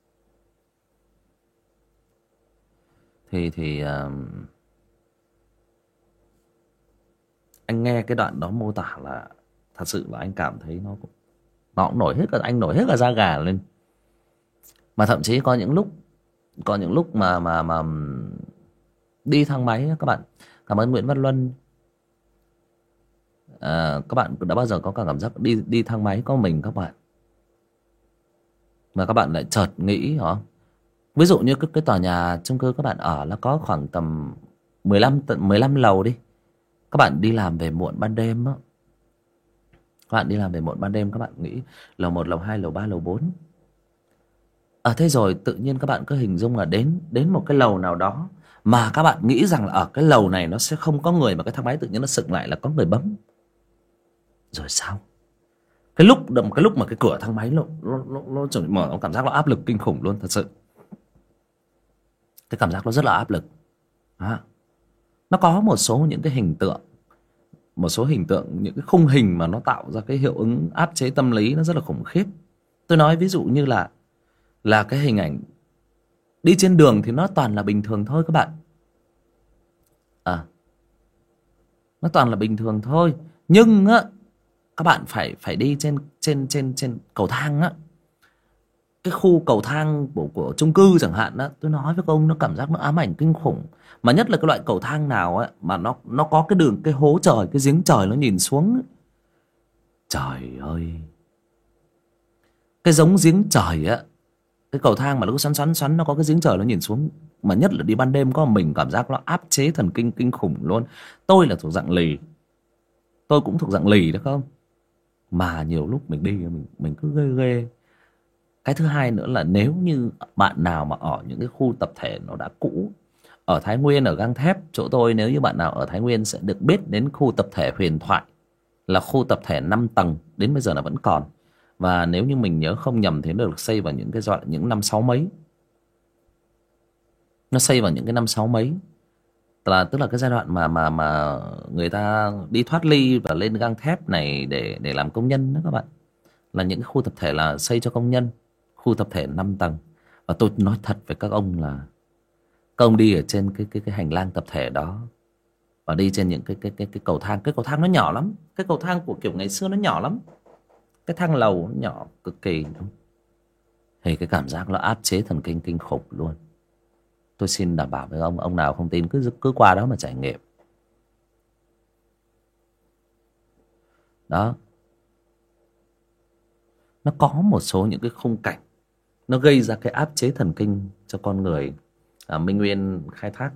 Thì anh nghe cái đoạn đó mô tả là thật sự là anh cảm thấy nó cũng nổi hết cả, anh nổi hết cả da gà lên. Mà thậm chí có những lúc mà đi thang máy các bạn. Cảm ơn Nguyễn Văn Luân. Các bạn đã bao giờ có cả cảm giác đi thang máy có mình các bạn, mà các bạn lại chợt nghĩ hả? Ví dụ như cái tòa nhà chung cư các bạn ở là có khoảng tầm 15 lầu đi. Các bạn đi làm về muộn ban đêm á, các bạn đi làm về muộn ban đêm, các bạn nghĩ lầu 1, lầu 2, lầu 3, lầu 4. Thế rồi tự nhiên các bạn cứ hình dung là đến một cái lầu nào đó mà các bạn nghĩ rằng là ở cái lầu này nó sẽ không có người, mà cái thang máy tự nhiên nó sực lại là có người bấm. Rồi sao? Cái lúc mà cái cửa thang máy nó chuẩn bị mở, nó cảm giác nó áp lực kinh khủng luôn, thật sự. Cái cảm giác nó rất là áp lực. Nó có một số những cái hình tượng, những cái khung hình mà nó tạo ra cái hiệu ứng áp chế tâm lý nó rất là khủng khiếp. Tôi nói ví dụ như là cái hình ảnh đi trên đường thì nó toàn là bình thường thôi các bạn. Nó toàn là bình thường thôi, nhưng á các bạn phải đi trên cầu thang á, cái khu cầu thang của chung cư chẳng hạn á. Tôi nói với các ông, nó cảm giác nó ám ảnh kinh khủng. Mà nhất là cái loại cầu thang nào á mà nó có cái đường, cái hố trời, cái giếng trời nó nhìn xuống ấy. Trời ơi, cái giống giếng trời á, cái cầu thang mà nó cứ xoắn, nó có cái giếng trời nó nhìn xuống. Mà nhất là đi ban đêm có mình cảm giác nó áp chế thần kinh kinh khủng luôn. Tôi là thuộc dạng lì, tôi cũng thuộc dạng lì đó không, mà nhiều lúc mình đi mình cứ ghê. Cái thứ hai nữa là nếu như bạn nào mà ở những cái khu tập thể nó đã cũ, ở Thái Nguyên, ở Gang Thép chỗ tôi, nếu như bạn nào ở Thái Nguyên sẽ được biết đến khu tập thể Huyền Thoại, là khu tập thể 5 tầng, đến bây giờ là vẫn còn. Và nếu như mình nhớ không nhầm thì nó được xây vào những năm 60 mấy. Nó xây vào những cái năm 60 mấy, tức là cái giai đoạn mà người ta đi thoát ly và lên Gang Thép này để làm công nhân đó các bạn. Là những cái khu tập thể là xây cho công nhân, khu tập thể 5 tầng. Và tôi nói thật với các ông là các ông đi ở trên cái hành lang tập thể đó, và đi trên những cái cầu thang. Cái cầu thang nó nhỏ lắm, cái cầu thang của kiểu ngày xưa nó nhỏ lắm, cái thang lầu nó nhỏ cực kỳ. Thì cái cảm giác nó áp chế thần kinh kinh khủng luôn. Tôi xin đảm bảo với ông nào không tin cứ qua đó mà trải nghiệm. Đó, nó có một số những cái khung cảnh nó gây ra cái áp chế thần kinh cho con người. Minh Nguyên khai thác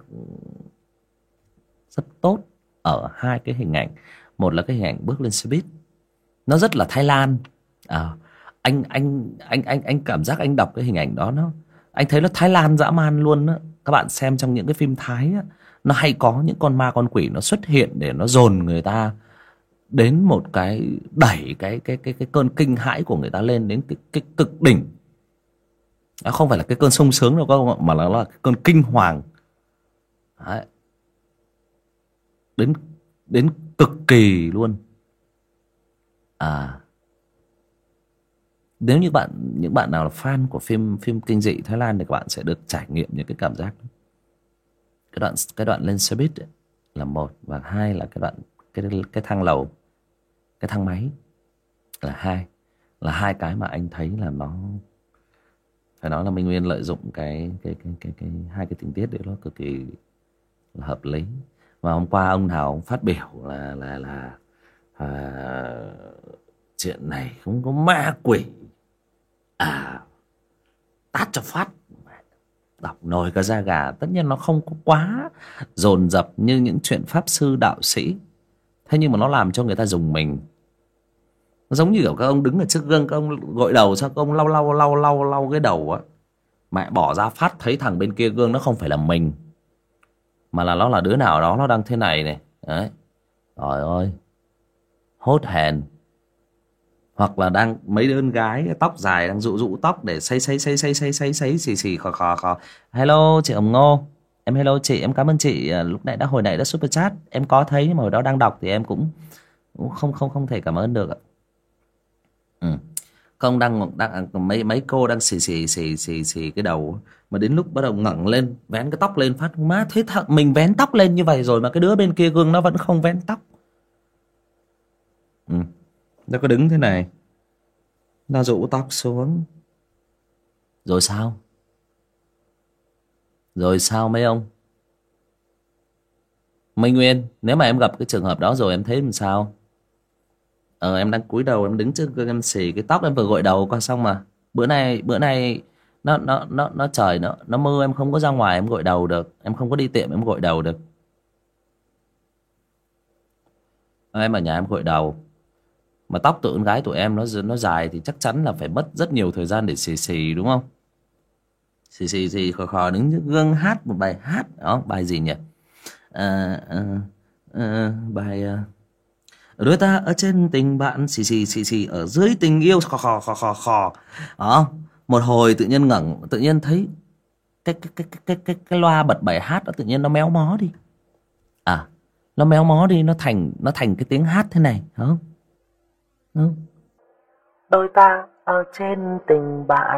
rất tốt ở hai cái hình ảnh. Một là cái hình ảnh bước lên xe buýt, nó rất là Thái Lan. Anh cảm giác anh đọc cái hình ảnh đó, anh thấy nó Thái Lan dã man luôn á. Các bạn xem trong những cái phim Thái á, nó hay có những con ma con quỷ nó xuất hiện để nó dồn người ta đến một cái, đẩy cái cơn kinh hãi của người ta lên đến cái cực đỉnh. Không phải là cái cơn sung sướng đâu các bạn, mà là cái cơn kinh hoàng. Đấy. Đến cực kỳ luôn. Nếu như những bạn nào là fan của phim kinh dị Thái Lan thì các bạn sẽ được trải nghiệm những cái cảm giác. Cái đoạn lên xe buýt ấy, là một, và hai là cái đoạn cái thang lầu, cái thang máy là hai cái mà anh thấy là nó, phải nói là Minh Nguyên lợi dụng cái hai cái tình tiết đấy nó cực kỳ là hợp lý. Và hôm qua ông nào phát biểu là chuyện này không có ma quỷ. cho phát. Đọc nổi cả da gà. Tất nhiên nó không có quá dồn dập như những chuyện pháp sư đạo sĩ, thế nhưng mà nó làm cho người ta rùng mình. Nó giống như kiểu các ông đứng ở trước gương, các ông gội đầu, sao các ông lau cái đầu á, mẹ bỏ ra phát thấy thằng bên kia gương nó không phải là mình, mà là nó là đứa nào đó nó đang thế này này. Đấy, trời ơi, hốt hèn. Hoặc là đang mấy đứa con gái tóc dài đang dụ tóc để sấy xì khò khò. Hello chị Hồng Ngô. Em hello chị, em cảm ơn chị lúc nãy hồi nãy đã super chat. Em có thấy nhưng mà hồi đó đang đọc thì em cũng không thể cảm ơn được ạ. Không, đang mấy cô đang xì cái đầu, mà đến lúc bắt đầu ngẩng lên vén cái tóc lên phát, má thế thật mình vén tóc lên như vậy rồi mà cái đứa bên kia gương nó vẫn không vén tóc. Nó có đứng thế này, nó rũ tóc xuống. Rồi sao? Rồi sao mấy ông? Minh Nguyên, nếu mà em gặp cái trường hợp đó rồi em thấy làm sao? Em đang cúi đầu em đứng trước gương em xì cái tóc, em vừa gội đầu qua xong mà bữa nay nó trời nó mưa, em không có ra ngoài em gội đầu được, em không có đi tiệm em gội đầu được. Em ở nhà em gội đầu, mà tóc tụi con gái tụi em nó dài thì chắc chắn là phải mất rất nhiều thời gian để xì đúng không? Xì khò khò đứng trước gương hát một bài hát đó, bài gì nhỉ? Bài đôi ta ở trên tình bạn, xì ở dưới tình yêu, khò đó. Một hồi tự nhiên ngẩng, tự nhiên thấy cái loa bật bài hát đó tự nhiên nó méo mó đi. Nó méo mó đi, nó thành cái tiếng hát thế này, không? Đôi ta ở trên tình bạn,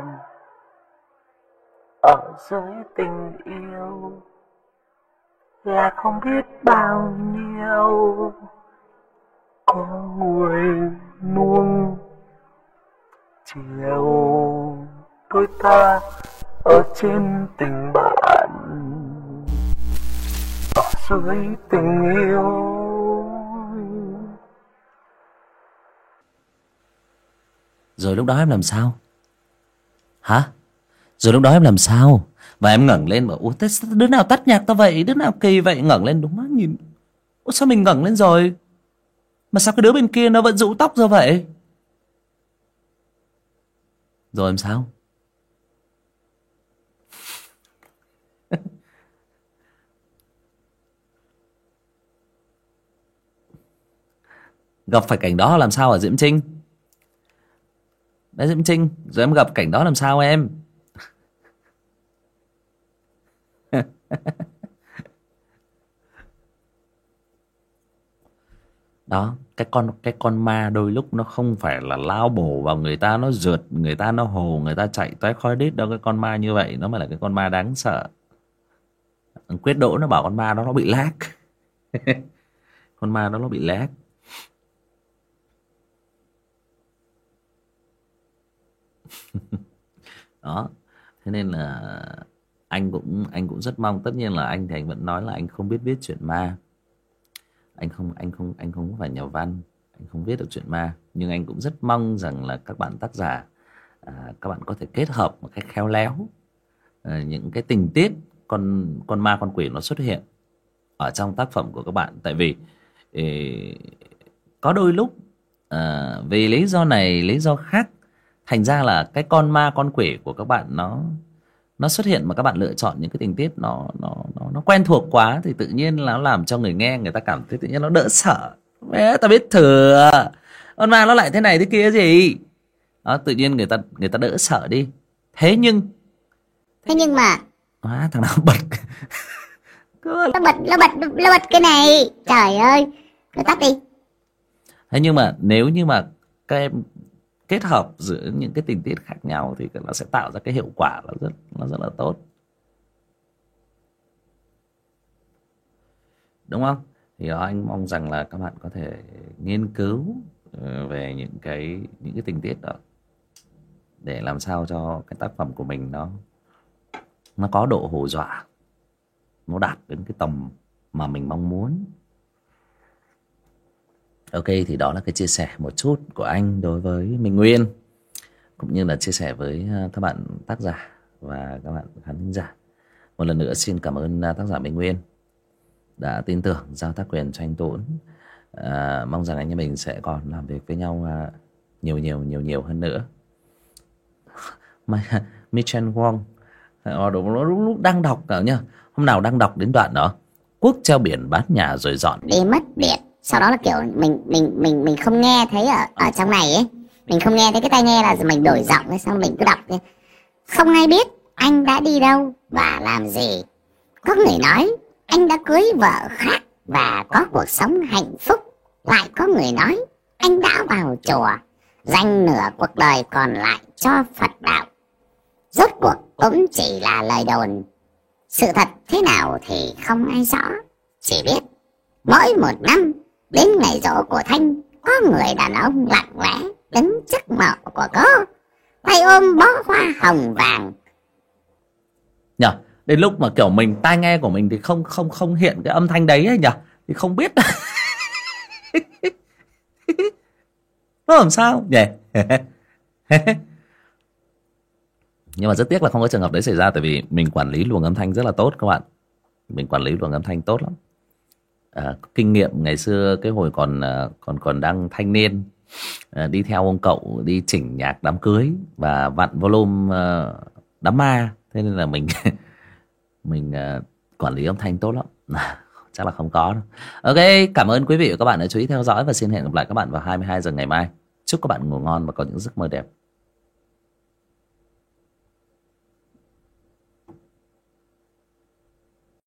ở dưới tình yêu là không biết bao nhiêu. Có người nuông chiều đôi ta ở trên tình bạn, ở dưới tình yêu. Rồi lúc đó em làm sao? Hả? Rồi lúc đó em làm sao? Và em ngẩng lên bảo, ủa đứa nào tắt nhạc tao vậy? Đứa nào kỳ vậy? Ngẩng lên đúng mắt nhìn, ủa sao mình ngẩng lên rồi mà sao cái đứa bên kia nó vẫn rũ tóc ra vậy? Rồi làm sao? Gặp phải cảnh đó làm sao hả Diễm Trinh? Đấy Diễm Trinh, rồi em gặp cảnh đó làm sao em? Đó, cái con ma đôi lúc nó không phải là lao bổ vào người ta, nó rượt người ta, nó hồ người ta chạy toái khói đít đâu. Cái con ma như vậy nó mới là cái con ma đáng sợ. Quyết Đỗ nó bảo con ma đó nó bị lag. Con ma đó nó bị lag. Đó, thế nên là anh cũng rất mong, tất nhiên là anh thì anh vẫn nói là anh không biết viết chuyện ma, anh không phải nhà văn, anh không viết được chuyện ma, nhưng anh cũng rất mong rằng là các bạn tác giả, các bạn có thể kết hợp một cách khéo léo những cái tình tiết con ma con quỷ nó xuất hiện ở trong tác phẩm của các bạn. Tại vì có đôi lúc vì lý do này lý do khác, thành ra là cái con ma con quỷ của các bạn nó xuất hiện mà các bạn lựa chọn những cái tình tiết nó quen thuộc quá, thì tự nhiên là nó làm cho người nghe người ta cảm thấy tự nhiên nó đỡ sợ. Mẹ ta biết thừa, con ma nó lại thế này thế kia gì đó, tự nhiên người ta đỡ sợ đi. Thế nhưng mà thằng nào bật nó bật cái này, trời ơi, nó tắt đi. Thế nhưng mà nếu như mà các em kết hợp giữa những cái tình tiết khác nhau thì nó sẽ tạo ra cái hiệu quả nó rất là tốt, đúng không? Thì đó, anh mong rằng là các bạn có thể nghiên cứu về những cái tình tiết đó để làm sao cho cái tác phẩm của mình nó có độ hù dọa, nó đạt đến cái tầm mà mình mong muốn. Ok, thì đó là cái chia sẻ một chút của anh đối với Minh Nguyên, cũng như là chia sẻ với các bạn tác giả và các bạn khán thính giả. Một lần nữa xin cảm ơn tác giả Bình Nguyên đã tin tưởng giao tác quyền cho anh Tốn. Mong rằng anh em mình sẽ còn làm việc với nhau nhiều hơn nữa. Michel Wong lúc đang đọc cả nhá, hôm nào đang đọc đến đoạn đó Quốc treo biển bán nhà rồi dọn đi mất điện. Sau đó là kiểu mình không nghe thấy ở trong này ấy, mình không nghe thấy cái tai nghe là mình đổi giọng ấy, xong mình cứ đọc ấy. Không ai biết anh đã đi đâu và làm gì. Có người nói anh đã cưới vợ khác và có cuộc sống hạnh phúc. Lại có người nói anh đã vào chùa, dành nửa cuộc đời còn lại cho Phật đạo. Rốt cuộc cũng chỉ là lời đồn. Sự thật thế nào thì không ai rõ. Chỉ biết mỗi một năm đến ngày giỗ của Thanh, có người đàn ông lặng lẽ đứng trước mộ của cô, tay ôm bó hoa hồng vàng. nhỉ. Đến lúc mà kiểu mình tai nghe của mình thì không hiện cái âm thanh đấy ấy nhỉ, thì không biết nó làm sao nhỉ. Nhưng mà rất tiếc là không có trường hợp đấy xảy ra, tại vì mình quản lý luồng âm thanh rất là tốt các bạn. Mình quản lý luồng âm thanh tốt lắm. Kinh nghiệm ngày xưa cái hồi còn đang thanh niên, đi theo ông cậu đi chỉnh nhạc đám cưới và vặn volume đám ma, thế nên là mình quản lý âm thanh tốt lắm. Chắc là không có đâu. Ok, cảm ơn quý vị và các bạn đã chú ý theo dõi và xin hẹn gặp lại các bạn vào 22 giờ ngày mai. Chúc các bạn ngủ ngon và có những giấc mơ đẹp.